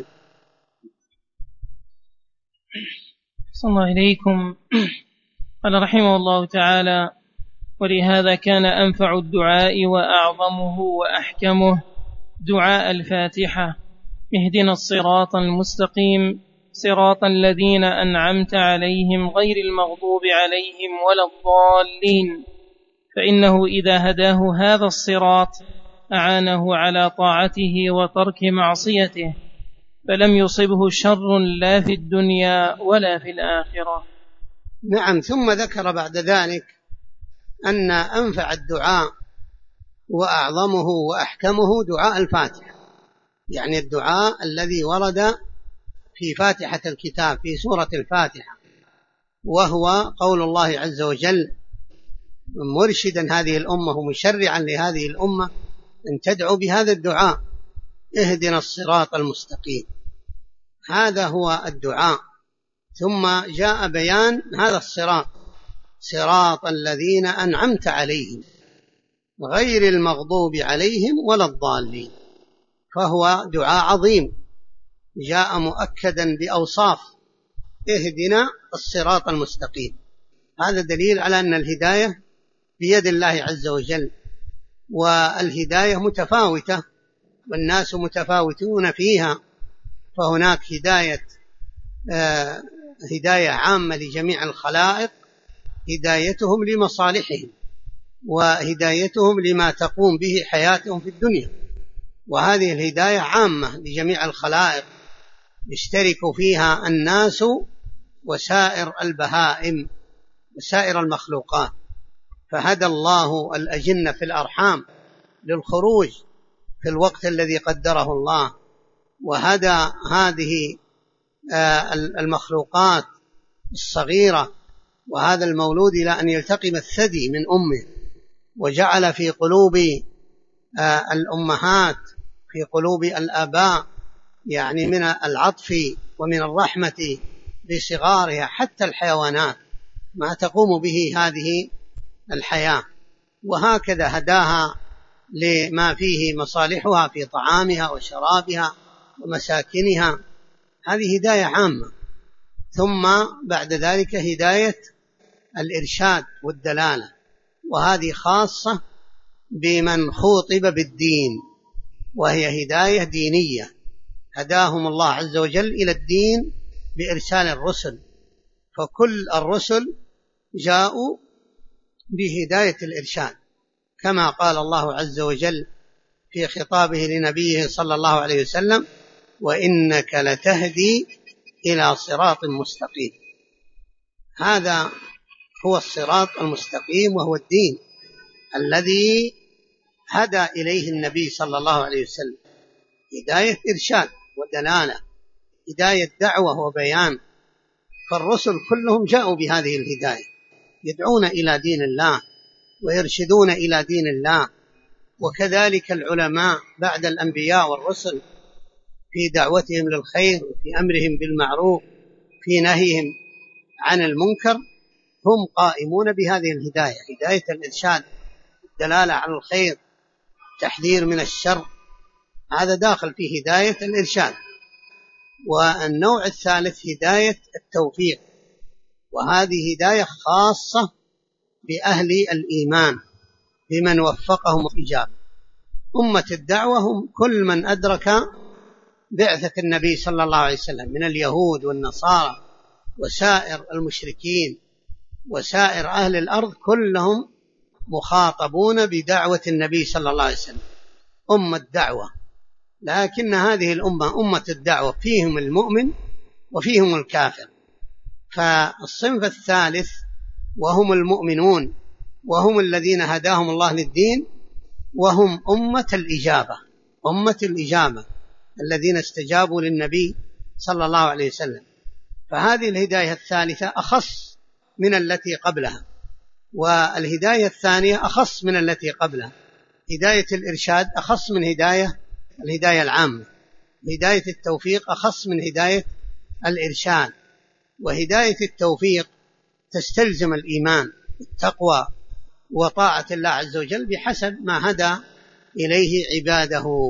صلى الله إليكم. قال رحمه الله تعالى: ولهذا كان أنفع الدعاء وأعظمه وأحكمه دعاء الفاتحة: اهدنا الصراط المستقيم صراط الذين أنعمت عليهم غير المغضوب عليهم ولا الضالين، فإنه إذا هداه هذا الصراط أعانه على طاعته وترك معصيته، فلم يصبه شر لا في الدنيا ولا في الآخرة. نعم. ثم ذكر بعد ذلك أن أنفع الدعاء وأعظمه وأحكمه دعاء الفاتحة، يعني الدعاء الذي ورد في فاتحة الكتاب في سورة الفاتحة، وهو قول الله عز وجل مرشدا هذه الأمة ومشرعا لهذه الأمة أن تدعو بهذا الدعاء: اهدنا الصراط المستقيم. هذا هو الدعاء. ثم جاء بيان هذا الصراط: صراط الذين أنعمت عليهم غير المغضوب عليهم ولا الضالين. فهو دعاء عظيم جاء مؤكدا بأوصاف: اهدنا الصراط المستقيم. هذا دليل على أن الهداية بيد الله عز وجل، والهداية متفاوتة والناس متفاوتون فيها، فهناك هداية عامة لجميع الخلائق، هدايتهم لمصالحهم وهدايتهم لما تقوم به حياتهم في الدنيا، وهذه الهداية عامة لجميع الخلائق يشترك فيها الناس وسائر البهائم وسائر المخلوقات. فهدى الله الأجنة في الأرحام للخروج في الوقت الذي قدره الله، وهدى هذه المخلوقات الصغيرة وهذا المولود إلى أن يلتقم الثدي من أمه، وجعل في قلوب الأمهات، في قلوب الآباء، يعني من العطف ومن الرحمة بصغارها حتى الحيوانات ما تقوم به هذه الحياة، وهكذا هداها لما فيه مصالحها في طعامها وشرابها ومساكنها. هذه هداية عامة. ثم بعد ذلك هداية الإرشاد والدلالة، وهذه خاصة بمن خوطب بالدين، وهي هداية دينية، هداهم الله عز وجل إلى الدين بإرسال الرسل، فكل الرسل جاءوا بهداية الإرشاد، كما قال الله عز وجل في خطابه لنبيه صلى الله عليه وسلم: وإنك لتهدي إلى صراط مستقيم. هذا هو الصراط المستقيم، وهو الدين الذي هدى إليه النبي صلى الله عليه وسلم، هداية إرشاد ودلالة، هداية دعوة وبيان. فالرسل كلهم جاءوا بهذه الهداية، يدعون إلى دين الله ويرشدون إلى دين الله. وكذلك العلماء بعد الأنبياء والرسل في دعوتهم للخير وفي أمرهم بالمعروف في نهيهم عن المنكر هم قائمون بهذه الهداية، هداية الإرشاد، الدلالة على الخير، تحذير من الشر، هذا داخل في هداية الإرشاد. والنوع الثالث هداية التوفيق، وهذه هداية خاصة بأهل الإيمان، بمن وفقهم الإجابة. أمة الدعوة هم كل من أدرك بعثة النبي صلى الله عليه وسلم من اليهود والنصارى وسائر المشركين وسائر أهل الأرض، كلهم مخاطبون بدعوة النبي صلى الله عليه وسلم، أمة الدعوة. لكن هذه الأمة أمة الدعوة فيهم المؤمن وفيهم الكافر. فالصنف الثالث وهم المؤمنون، وهم الذين هداهم الله للدين، وهم أمة الإجابة، أمة الإجابة الذين استجابوا للنبي صلى الله عليه وسلم. فهذه الهداية الثالثة أخص من التي قبلها، والهداية الثانية أخص من التي قبلها. هداية الإرشاد أخص من الهداية العامة، هداية التوفيق أخص من هداية الإرشاد. وهداية التوفيق تستلزم الإيمان والتقوى وطاعة الله عز وجل بحسب ما هدى إليه عباده.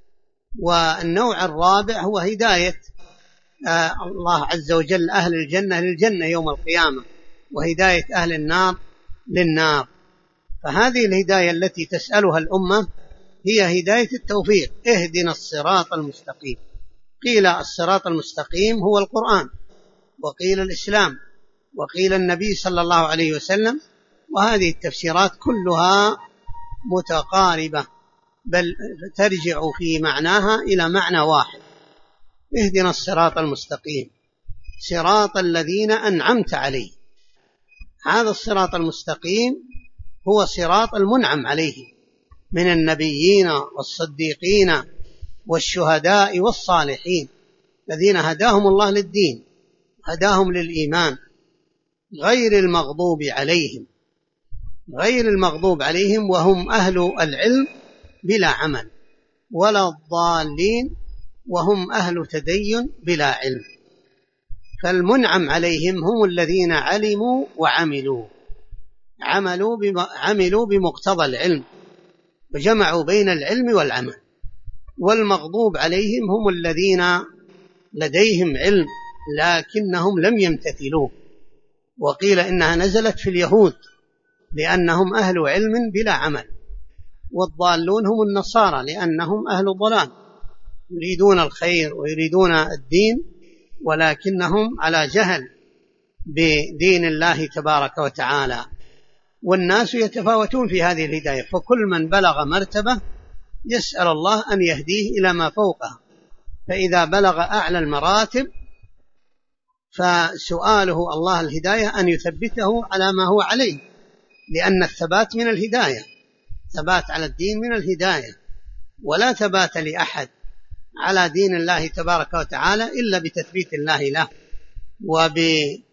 والنوع الرابع هو هداية الله عز وجل أهل الجنة للجنة يوم القيامة، وهداية أهل النار للنار. فهذه الهداية التي تسألها الأمة هي هداية التوفيق، اهدنا الصراط المستقيم. قيل الصراط المستقيم هو القرآن، وقيل الإسلام، وقيل النبي صلى الله عليه وسلم، وهذه التفسيرات كلها متقاربة، بل ترجع في معناها إلى معنى واحد: اهدنا الصراط المستقيم، صراط الذين أنعمت عليه. هذا الصراط المستقيم هو صراط المنعم عليه من النبيين والصديقين والشهداء والصالحين، الذين هداهم الله للدين، هداهم للإيمان، غير المغضوب عليهم وهم أهل العلم بلا عمل، ولا الضالين وهم أهل تدين بلا علم. فالمنعم عليهم هم الذين علموا وعملوا، عملوا بمقتضى العلم وجمعوا بين العلم والعمل. والمغضوب عليهم هم الذين لديهم علم لكنهم لم يمتثلوه، وقيل إنها نزلت في اليهود لأنهم أهل علم بلا عمل. والضالون هم النصارى لأنهم أهل ضلال، يريدون الخير ويريدون الدين ولكنهم على جهل بدين الله تبارك وتعالى. والناس يتفاوتون في هذه الهداية، فكل من بلغ مرتبة يسأل الله أن يهديه إلى ما فوقها، فإذا بلغ أعلى المراتب فسؤاله الله الهداية أن يثبته على ما هو عليه، لأن الثبات من الهداية، ثبات على الدين من الهداية، ولا ثبات لأحد على دين الله تبارك وتعالى إلا بتثبيت الله له، وبأن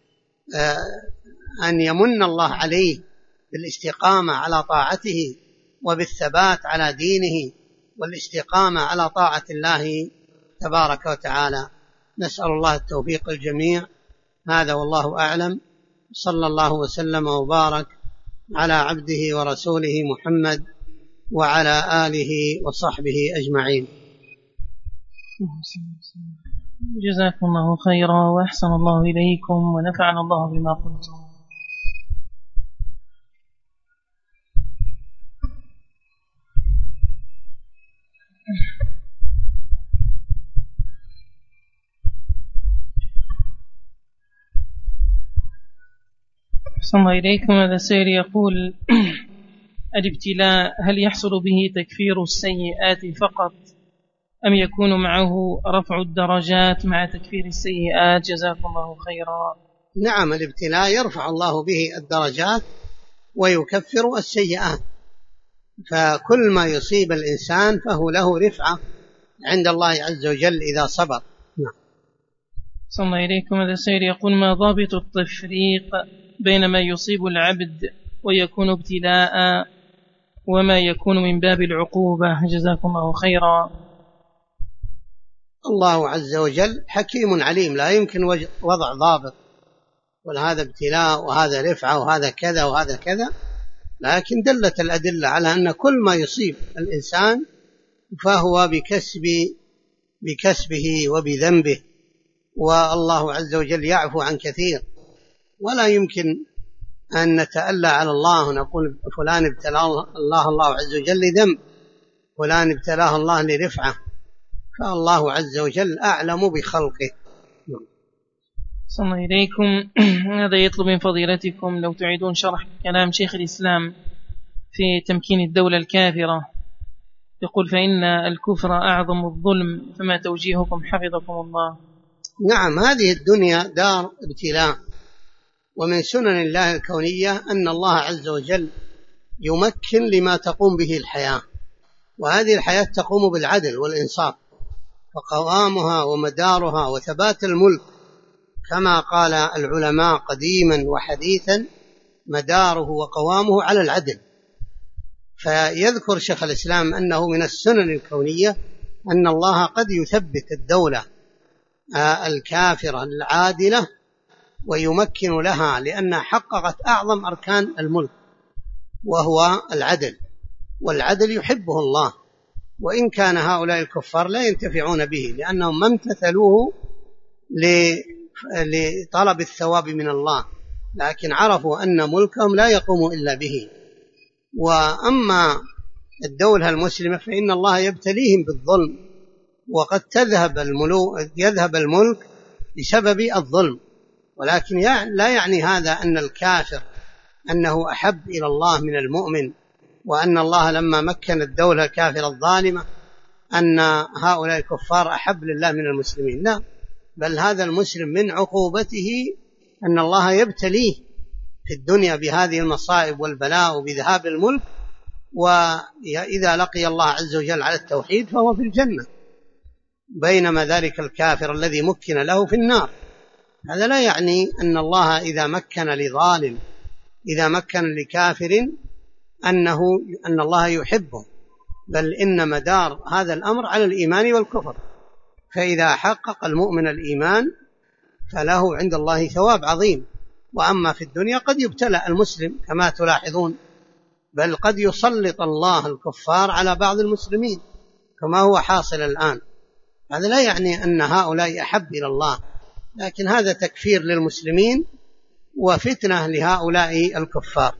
يمن الله عليه بالاستقامة على طاعته وبالثبات على دينه والاستقامة على طاعة الله تبارك وتعالى. نسأل الله التوفيق الجميع. هذا والله أعلم. صلى الله وسلم وبارك على عبده ورسوله محمد وعلى آله وصحبه أجمعين. جزاكم الله خيرا وأحسن الله إليكم ونفعنا الله بما قلتم. أحسن الله إليكم. هذا سائل يقول: الابتلاء هل يحصل به تكفير السيئات فقط أم يكون معه رفع الدرجات مع تكفير السيئات؟ جزاكم الله خيرا. نعم، الابتلاء يرفع الله به الدرجات ويكفر السيئات، فكل ما يصيب الإنسان فهو له رفعة عند الله عز وجل إذا صبر. أحسن الله إليكم. هذا سائل يقول: ما ضابط التفريق بين ما يصيب العبد ويكون ابتلاء وما يكون من باب العقوبة؟ جزاكم الله خيرا. الله عز وجل حكيم عليم، لا يمكن وضع ضابط وهذا ابتلاء وهذا رفعة وهذا كذا وهذا كذا، لكن دلت الأدلة على أن كل ما يصيب الإنسان فهو بكسبه وبذنبه، والله عز وجل يعفو عن كثير، ولا يمكن أن نتألى على الله ونقول فلان ابتلاه الله عز وجل لذنب، فلان ابتلاه الله لرفعة، فالله عز وجل أعلم بخلقه. صلى الله إليكم. هذا يطلب من فضيلتكم لو تعيدون شرح كلام شيخ الإسلام في تمكين الدولة الكافرة. يقول: فإن الكفر أعظم الظلم، فما توجيهكم حفظكم الله؟ نعم، هذه الدنيا دار ابتلاء، ومن سنن الله الكونية أن الله عز وجل يمكن لما تقوم به الحياة، وهذه الحياة تقوم بالعدل والإنصاف، فقوامها ومدارها وثبات الملك كما قال العلماء قديما وحديثا مداره وقوامه على العدل. فيذكر شيخ الإسلام أنه من السنن الكونية أن الله قد يثبت الدولة الكافرة العادلة ويمكن لها لأنها حققت أعظم أركان الملك وهو العدل، والعدل يحبه الله، وإن كان هؤلاء الكفار لا ينتفعون به لأنهم ما امتثلوه لطلب الثواب من الله، لكن عرفوا أن ملكهم لا يقوم إلا به. وأما الدولة المسلمة فإن الله يبتليهم بالظلم، وقد يذهب الملك بسبب الظلم، ولكن لا يعني هذا أن الكافر أنه أحب إلى الله من المؤمن، وأن الله لما مكن الدولة الكافرة الظالمة أن هؤلاء الكفار أحب لله من المسلمين، لا، بل هذا المسلم من عقوبته أن الله يبتليه في الدنيا بهذه المصائب والبلاء وبذهاب الملك، وإذا لقي الله عز وجل على التوحيد فهو في الجنة، بينما ذلك الكافر الذي مكن له في النار. هذا لا يعني أن الله إذا مكن لظالم، إذا مكن لكافر أن الله يحبه، بل إن مدار هذا الأمر على الإيمان والكفر، فإذا حقق المؤمن الإيمان فله عند الله ثواب عظيم. وأما في الدنيا قد يبتلى المسلم كما تلاحظون، بل قد يسلط الله الكفار على بعض المسلمين كما هو حاصل الآن. هذا لا يعني أن هؤلاء أحب إلى الله، لكن هذا تكفير للمسلمين وفتنة لهؤلاء الكفار.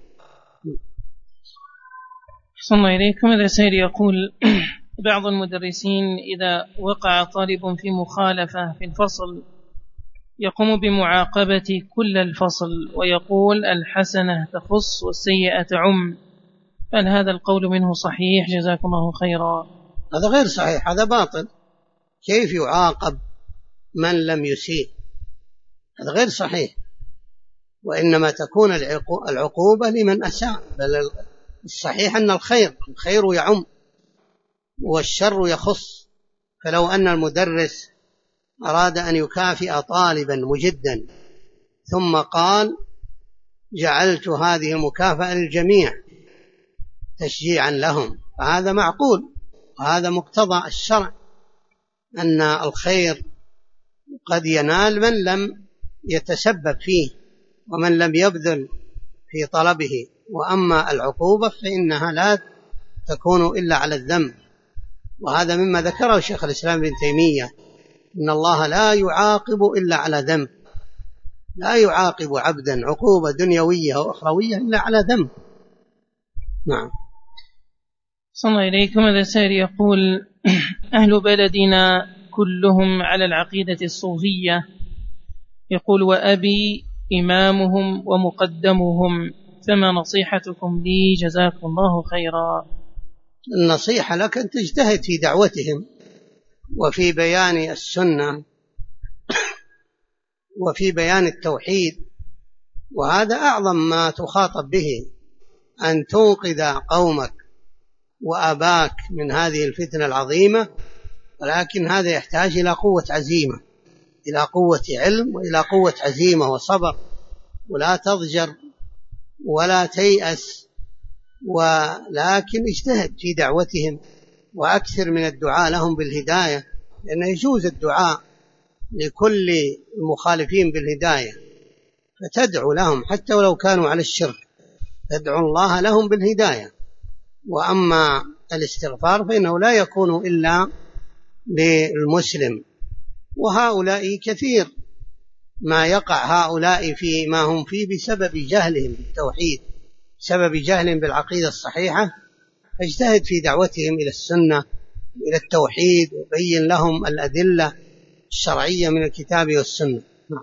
أحسن الله إليكم. هذا سائل يقول: بعض المدرسين إذا وقع طالب في مخالفة في الفصل يقوم بمعاقبة كل الفصل ويقول الحسنة تخص والسيئة تعم، هل هذا القول منه صحيح؟ جزاكم الله خيرا. هذا غير صحيح، هذا باطل. كيف يعاقب من لم يسيء؟ هذا غير صحيح، وإنما تكون العقوبة لمن أساء، بل الصحيح أن الخير يعم، والشر يخص. فلو أن المدرس أراد أن يكافئ طالبا مجدا ثم قال جعلت هذه المكافأة للجميع تشجيعا لهم، فهذا معقول، وهذا مقتضى الشرع، أن الخير قد ينال من لم يتسبب فيه ومن لم يبذل في طلبه. وأما العقوبة فإنها لا تكون إلا على الذنب، وهذا مما ذكره شيخ الإسلام ابن تيمية، إن الله لا يعاقب إلا على ذنب، لا يعاقب عبدا عقوبة دنيوية وأخروية إلا على ذنب. نعم. صلى الله إليكم. هذا سائل يقول: أهل بلدنا كلهم على العقيدة الصوفية، يقول: وأبي إمامهم ومقدمهم، فما نصيحتكم لي جزاكم الله خيرا؟ النصيحة لك أن تجتهد في دعوتهم وفي بيان السنة وفي بيان التوحيد، وهذا أعظم ما تخاطب به، أن تنقذ قومك وأباك من هذه الفتنة العظيمة. ولكن هذا يحتاج إلى قوة عزيمة، إلى قوة علم، وإلى قوة عزيمة وصبر، ولا تضجر ولا تيأس، ولكن اجتهد في دعوتهم وأكثر من الدعاء لهم بالهداية، لأنه يجوز الدعاء لكل المخالفين بالهداية، فتدعو لهم حتى ولو كانوا على الشرك، تدعو الله لهم بالهداية. وأما الاستغفار فإنه لا يكون إلا للمسلم، وهؤلاء كثير ما يقع هؤلاء في ما هم فيه بسبب جهلهم بالتوحيد، بسبب جهلهم بالعقيدة الصحيحة. فاجتهد في دعوتهم إلى السنة، إلى التوحيد، وبين لهم الأدلة الشرعية من الكتاب والسنة.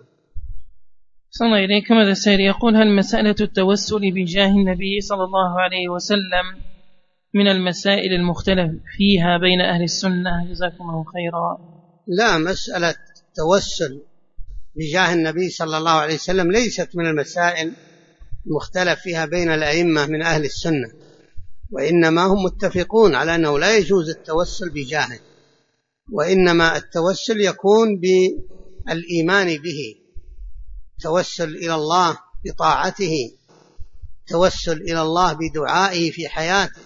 صلى الله إليكم. هذا السائل يقول: هل مسألة التوسل بجاه النبي صلى الله عليه وسلم من المسائل المختلف فيها بين أهل السنة؟ جزاكم الله خيرا. لا، مسألة التوسل بجاه النبي صلى الله عليه وسلم ليست من المسائل المختلف فيها بين الأئمة من أهل السنة، وإنما هم متفقون على أنه لا يجوز التوسل بجاهه، وإنما التوسل يكون بالإيمان به، توسل إلى الله بطاعته، توسل إلى الله بدعائه في حياته،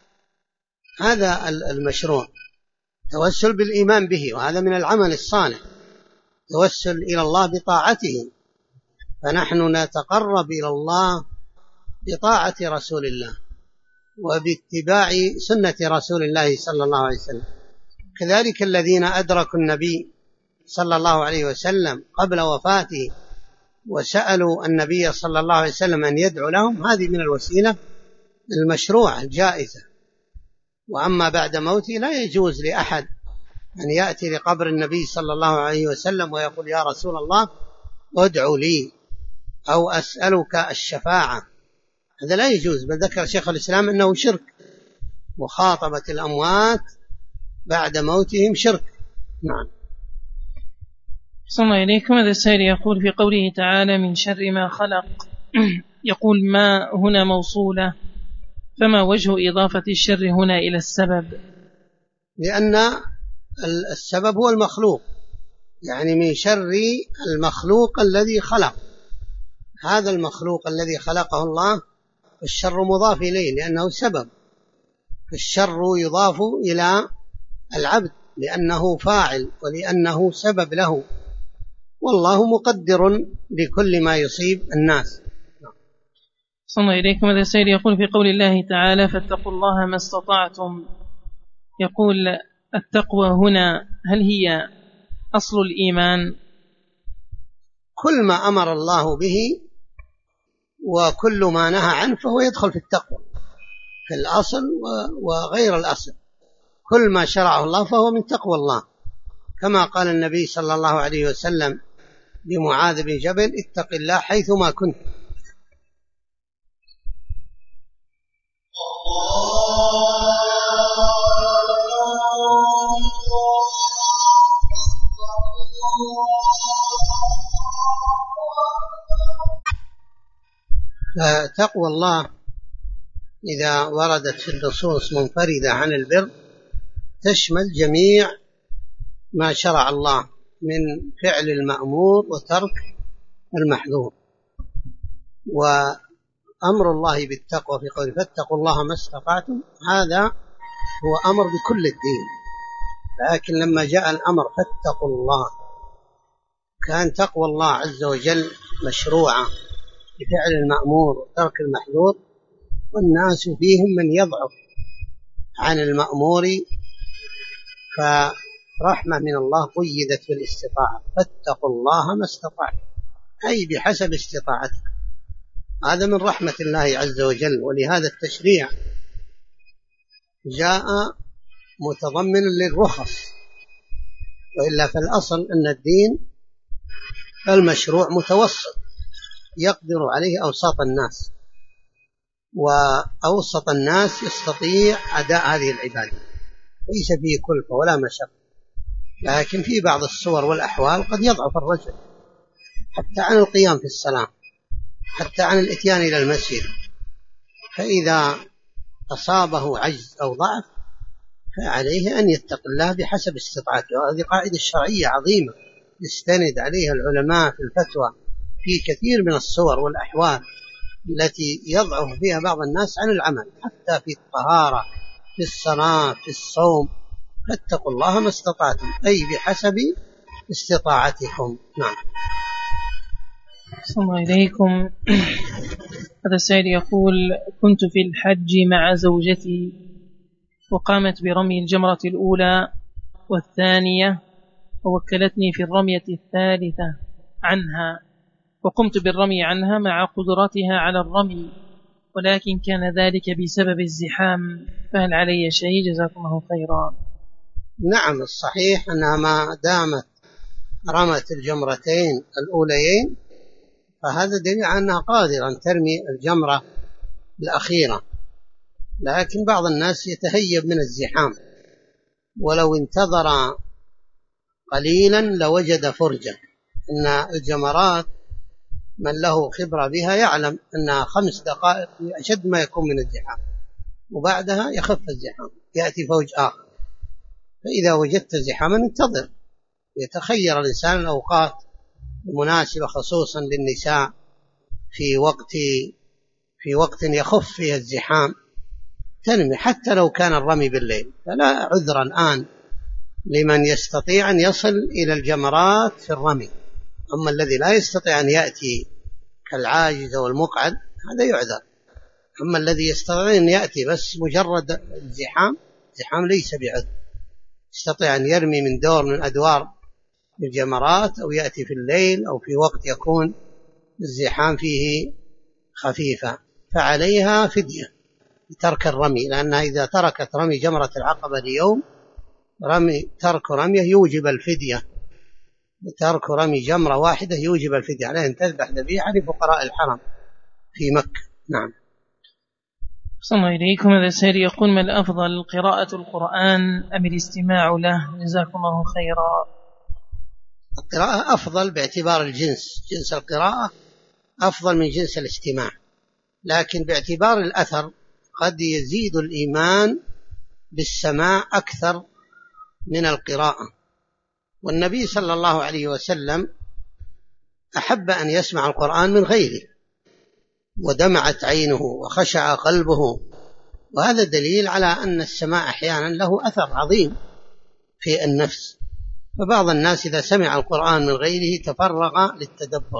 هذا المشروع، توسل بالإيمان به، وهذا من العمل الصالح، توسل إلى الله بطاعته. فنحن نتقرب إلى الله بطاعة رسول الله وباتباع سنة رسول الله صلى الله عليه وسلم. كذلك الذين أدركوا النبي صلى الله عليه وسلم قبل وفاته وسألوا النبي صلى الله عليه وسلم أن يدعو لهم، هذه من الوسيلة المشروعة الجائزة. وأما بعد موته لا يجوز لأحد أن يأتي لقبر النبي صلى الله عليه وسلم ويقول: يا رسول الله ادعو لي، أو أسألك الشفاعة، هذا لا يجوز. بل ذكر شيخ الإسلام أنه شرك، مخاطبة الأموات بعد موتهم شرك. نعم. صلى الله إليكم. هذا السائل يقول: في قوله تعالى من شر ما خلق، يقول ما هنا موصولة، فما وجه إضافة الشر هنا إلى السبب؟ لأن السبب هو المخلوق، يعني من شر المخلوق الذي خلق، هذا المخلوق الذي خلقه الله الشر مضاف إليه لأنه سبب، الشر يضاف إلى العبد لأنه فاعل ولأنه سبب له، والله مقدر لكل ما يصيب الناس. صلى الله إليكم. هذا السائل يقول: في قول الله تعالى فاتقوا الله ما استطعتم، يقول التقوى هنا هل هي أصل الإيمان؟ كل ما أمر الله به وكل ما نهى عنه فهو يدخل في التقوى، في الأصل وغير الأصل، كل ما شرعه الله فهو من تقوى الله، كما قال النبي صلى الله عليه وسلم لمعاذ بن جبل: اتق الله حيثما كنت. فتقوى الله إذا وردت في النصوص منفردة عن البر تشمل جميع ما شرع الله من فعل المأمور وترك المحظور. وأمر الله بالتقوى في قوله فاتقوا الله ما استطعتم، هذا هو أمر بكل الدين، لكن لما جاء الأمر فاتقوا الله كان تقوى الله عز وجل مشروعة بفعل المأمور وترك المحظور، والناس فيهم من يضعف عن المأمور، فرحمة من الله قيدت بالاستطاعة، فاتقوا الله ما استطعتم أي بحسب استطاعتك. هذا من رحمة الله عز وجل، ولهذا التشريع جاء متضمنا للرخص، وإلا فالأصل أن الدين المشروع متوسط يقدر عليه أوساط الناس، وأوسط الناس يستطيع أداء هذه العبادة، ليس فيه كلفة ولا مشقة. لكن في بعض الصور والأحوال قد يضعف الرجل حتى عن القيام في الصلاة، حتى عن الإتيان إلى المسجد، فإذا أصابه عجز أو ضعف فعليه أن يتق الله بحسب استطاعته. وهذه قاعدة شرعية عظيمة يستند عليها العلماء في الفتوى في كثير من الصور والأحوال التي يضعف فيها بعض الناس عن العمل، حتى في الطهارة، في الصلاة، في الصوم، فاتقوا الله ما استطعتم أي بحسب استطاعتكم. نعم. صلى الله إليكم. هذا السائل يقول: كنت في الحج مع زوجتي وقامت برمي الجمرة الأولى والثانية، ووكلتني في الرمية الثالثة عنها، وقمت بالرمي عنها مع قدرتها على الرمي، ولكن كان ذلك بسبب الزحام، فهل علي شيء؟ جزاكم الله خيرا. نعم، الصحيح أنها ما دامت رمت الجمرتين الأوليين فهذا دليل على أنها قادرة أن ترمي الجمرة الأخيرة، لكن بعض الناس يتهيب من الزحام، ولو انتظر قليلا لوجد فرجة. إن الجمرات من له خبرة بها يعلم أنها 5 دقائق أشد ما يكون من الزحام، وبعدها يخف الزحام يأتي فوج آخر. فإذا وجدت زحاما انتظر، يتخير الإنسان الأوقات المناسبة خصوصا للنساء في وقت يخف فيه الزحام تنمي، حتى لو كان الرمي بالليل، فلا عذر الآن لمن يستطيع أن يصل إلى الجمرات في الرمي. أما الذي لا يستطيع أن يأتي كالعاجز والمقعد هذا يعذر. أما الذي يستطيع أن يأتي بس مجرد الزحام ليس بعذر، يستطيع أن يرمي من دور من أدوار الجمرات، أو يأتي في الليل أو في وقت يكون الزحام فيه خفيفة، فعليها فدية ترك الرمي، لأنها إذا تركت رمي جمرة العقبة اليوم ترك رميه يوجب الفدية، ترك رمي جمرة واحدة يوجب الفدية، عليه أن تذبح ذبيحة لفقراء الحرم في مكة. نعم. صلى الله إليكم. هذا السائل يقول: ما الأفضل، قراءة القرآن أم الاستماع له؟ جزاكم الله خيرا. القراءة أفضل باعتبار جنس القراءة أفضل من جنس الاستماع، لكن باعتبار الأثر قد يزيد الإيمان بالسماع أكثر من القراءة. والنبي صلى الله عليه وسلم أحب أن يسمع القرآن من غيره، ودمعت عينه وخشع قلبه، وهذا دليل على أن السماع أحيانا له أثر عظيم في النفس. فبعض الناس إذا سمع القرآن من غيره تفرغ للتدبر،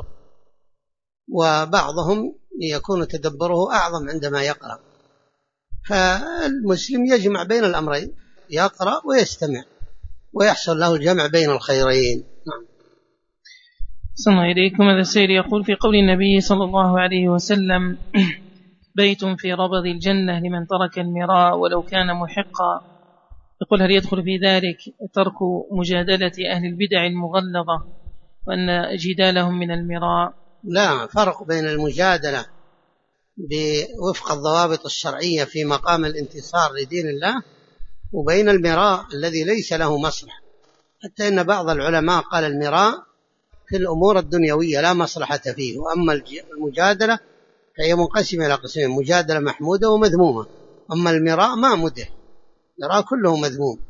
وبعضهم يكون تدبره أعظم عندما يقرأ. فالمسلم يجمع بين الأمرين، يقرأ ويستمع، ويحصل له الجمع بين الخيرين. نعم. صلى الله إليكم. هذا السائل يقول: في قول النبي صلى الله عليه وسلم: بيت في ربض الجنة لمن ترك المراء ولو كان محقا، يقول: هل يدخل في ذلك ترك مجادلة أهل البدع المغلظة وأن جدالهم من المراء؟ لا فرق بين المجادلة بوفق الضوابط الشرعية في مقام الانتصار لدين الله وبين المراء الذي ليس له مصلحة. حتى إن بعض العلماء قال المراء في الأمور الدنيوية لا مصلحة فيه، وأما المجادلة فهي منقسمة إلى قسمين: مجادلة محمودة ومذمومة. أما المراء ما مدح، المراء كله مذموم،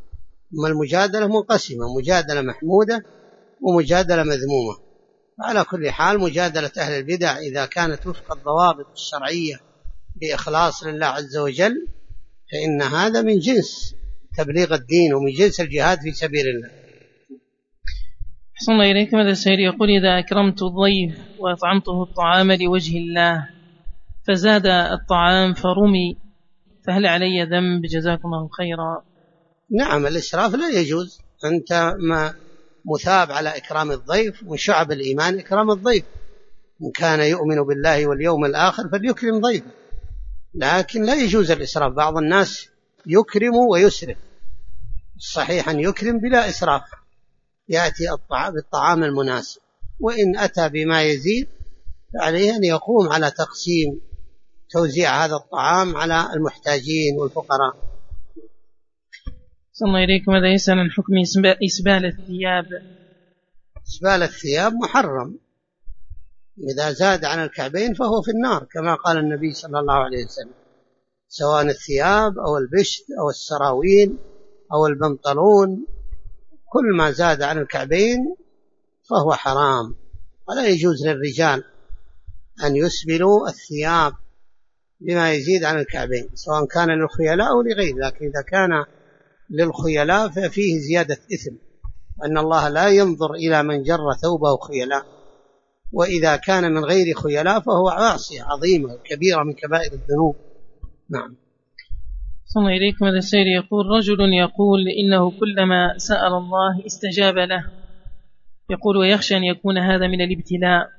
أما المجادلة منقسمة، مجادلة محمودة ومجادلة مذمومة. على كل حال مجادلة أهل البدع إذا كانت وفق الضوابط الشرعية بإخلاص لله عز وجل فإن هذا من جنس تبليغ الدين ومن جنس الجهاد في سبيل الله. أحسن الله إليك. ماذا السائل يقول: إذا أكرمت الضيف وأطعمته الطعام لوجه الله فزاد الطعام فرمي فهل علي ذنب؟ جزاكم الله خيرا. نعم، الإسراف لا يجوز. أنت مثاب على إكرام الضيف، وشعب الإيمان إكرام الضيف، إن كان يؤمن بالله واليوم الآخر فليكرم ضيفه، لكن لا يجوز الإسراف. بعض الناس يكرم ويسرف، الصحيح أن يكرم بلا إسراف، يأتي بالطعام المناسب، وإن أتى بما يزيد فعليه أن يقوم على تقسيم توزيع هذا الطعام على المحتاجين والفقراء. صلى الله إليكم. ماذا يسأل عن حكم إسبال الثياب؟ إسبال الثياب محرم، إذا زاد عن الكعبين فهو في النار كما قال النبي صلى الله عليه وسلم، سواء الثياب أو البشت أو السراويل أو البنطلون، كل ما زاد عن الكعبين فهو حرام. ولا يجوز للرجال أن يسبلوا الثياب بما يزيد عن الكعبين، سواء كان للخيلاء أو لغير، لكن إذا كان للخيلاء ففيه زيادة إثم، أن الله لا ينظر إلى من جر ثوبه خيلاء، وإذا كان من غير خيلاء فهو معصية عظيمة كبيرة من كبائر الذنوب. نعم. صلى الله إليكم. هذا السائل يقول: رجل يقول إنه كلما سأل الله استجاب له، يقول ويخشى أن يكون هذا من الابتلاء.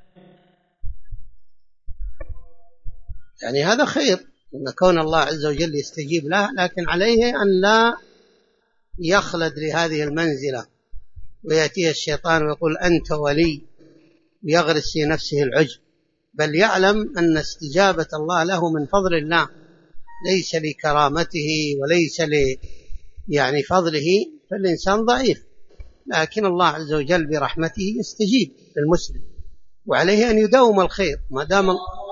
يعني هذا خير أن كون الله عز وجل يستجيب له، لكن عليه أن لا يخلد لهذه المنزلة ويأتيه الشيطان ويقول أنت ولي، ويغرس في نفسه العجب، بل يعلم أن استجابة الله له من فضل الله، ليس لكرامته وليس يعني فضله، فالإنسان ضعيف، لكن الله عز وجل برحمته يستجيب للمسلم، وعليه أن يداوم الخير ما دام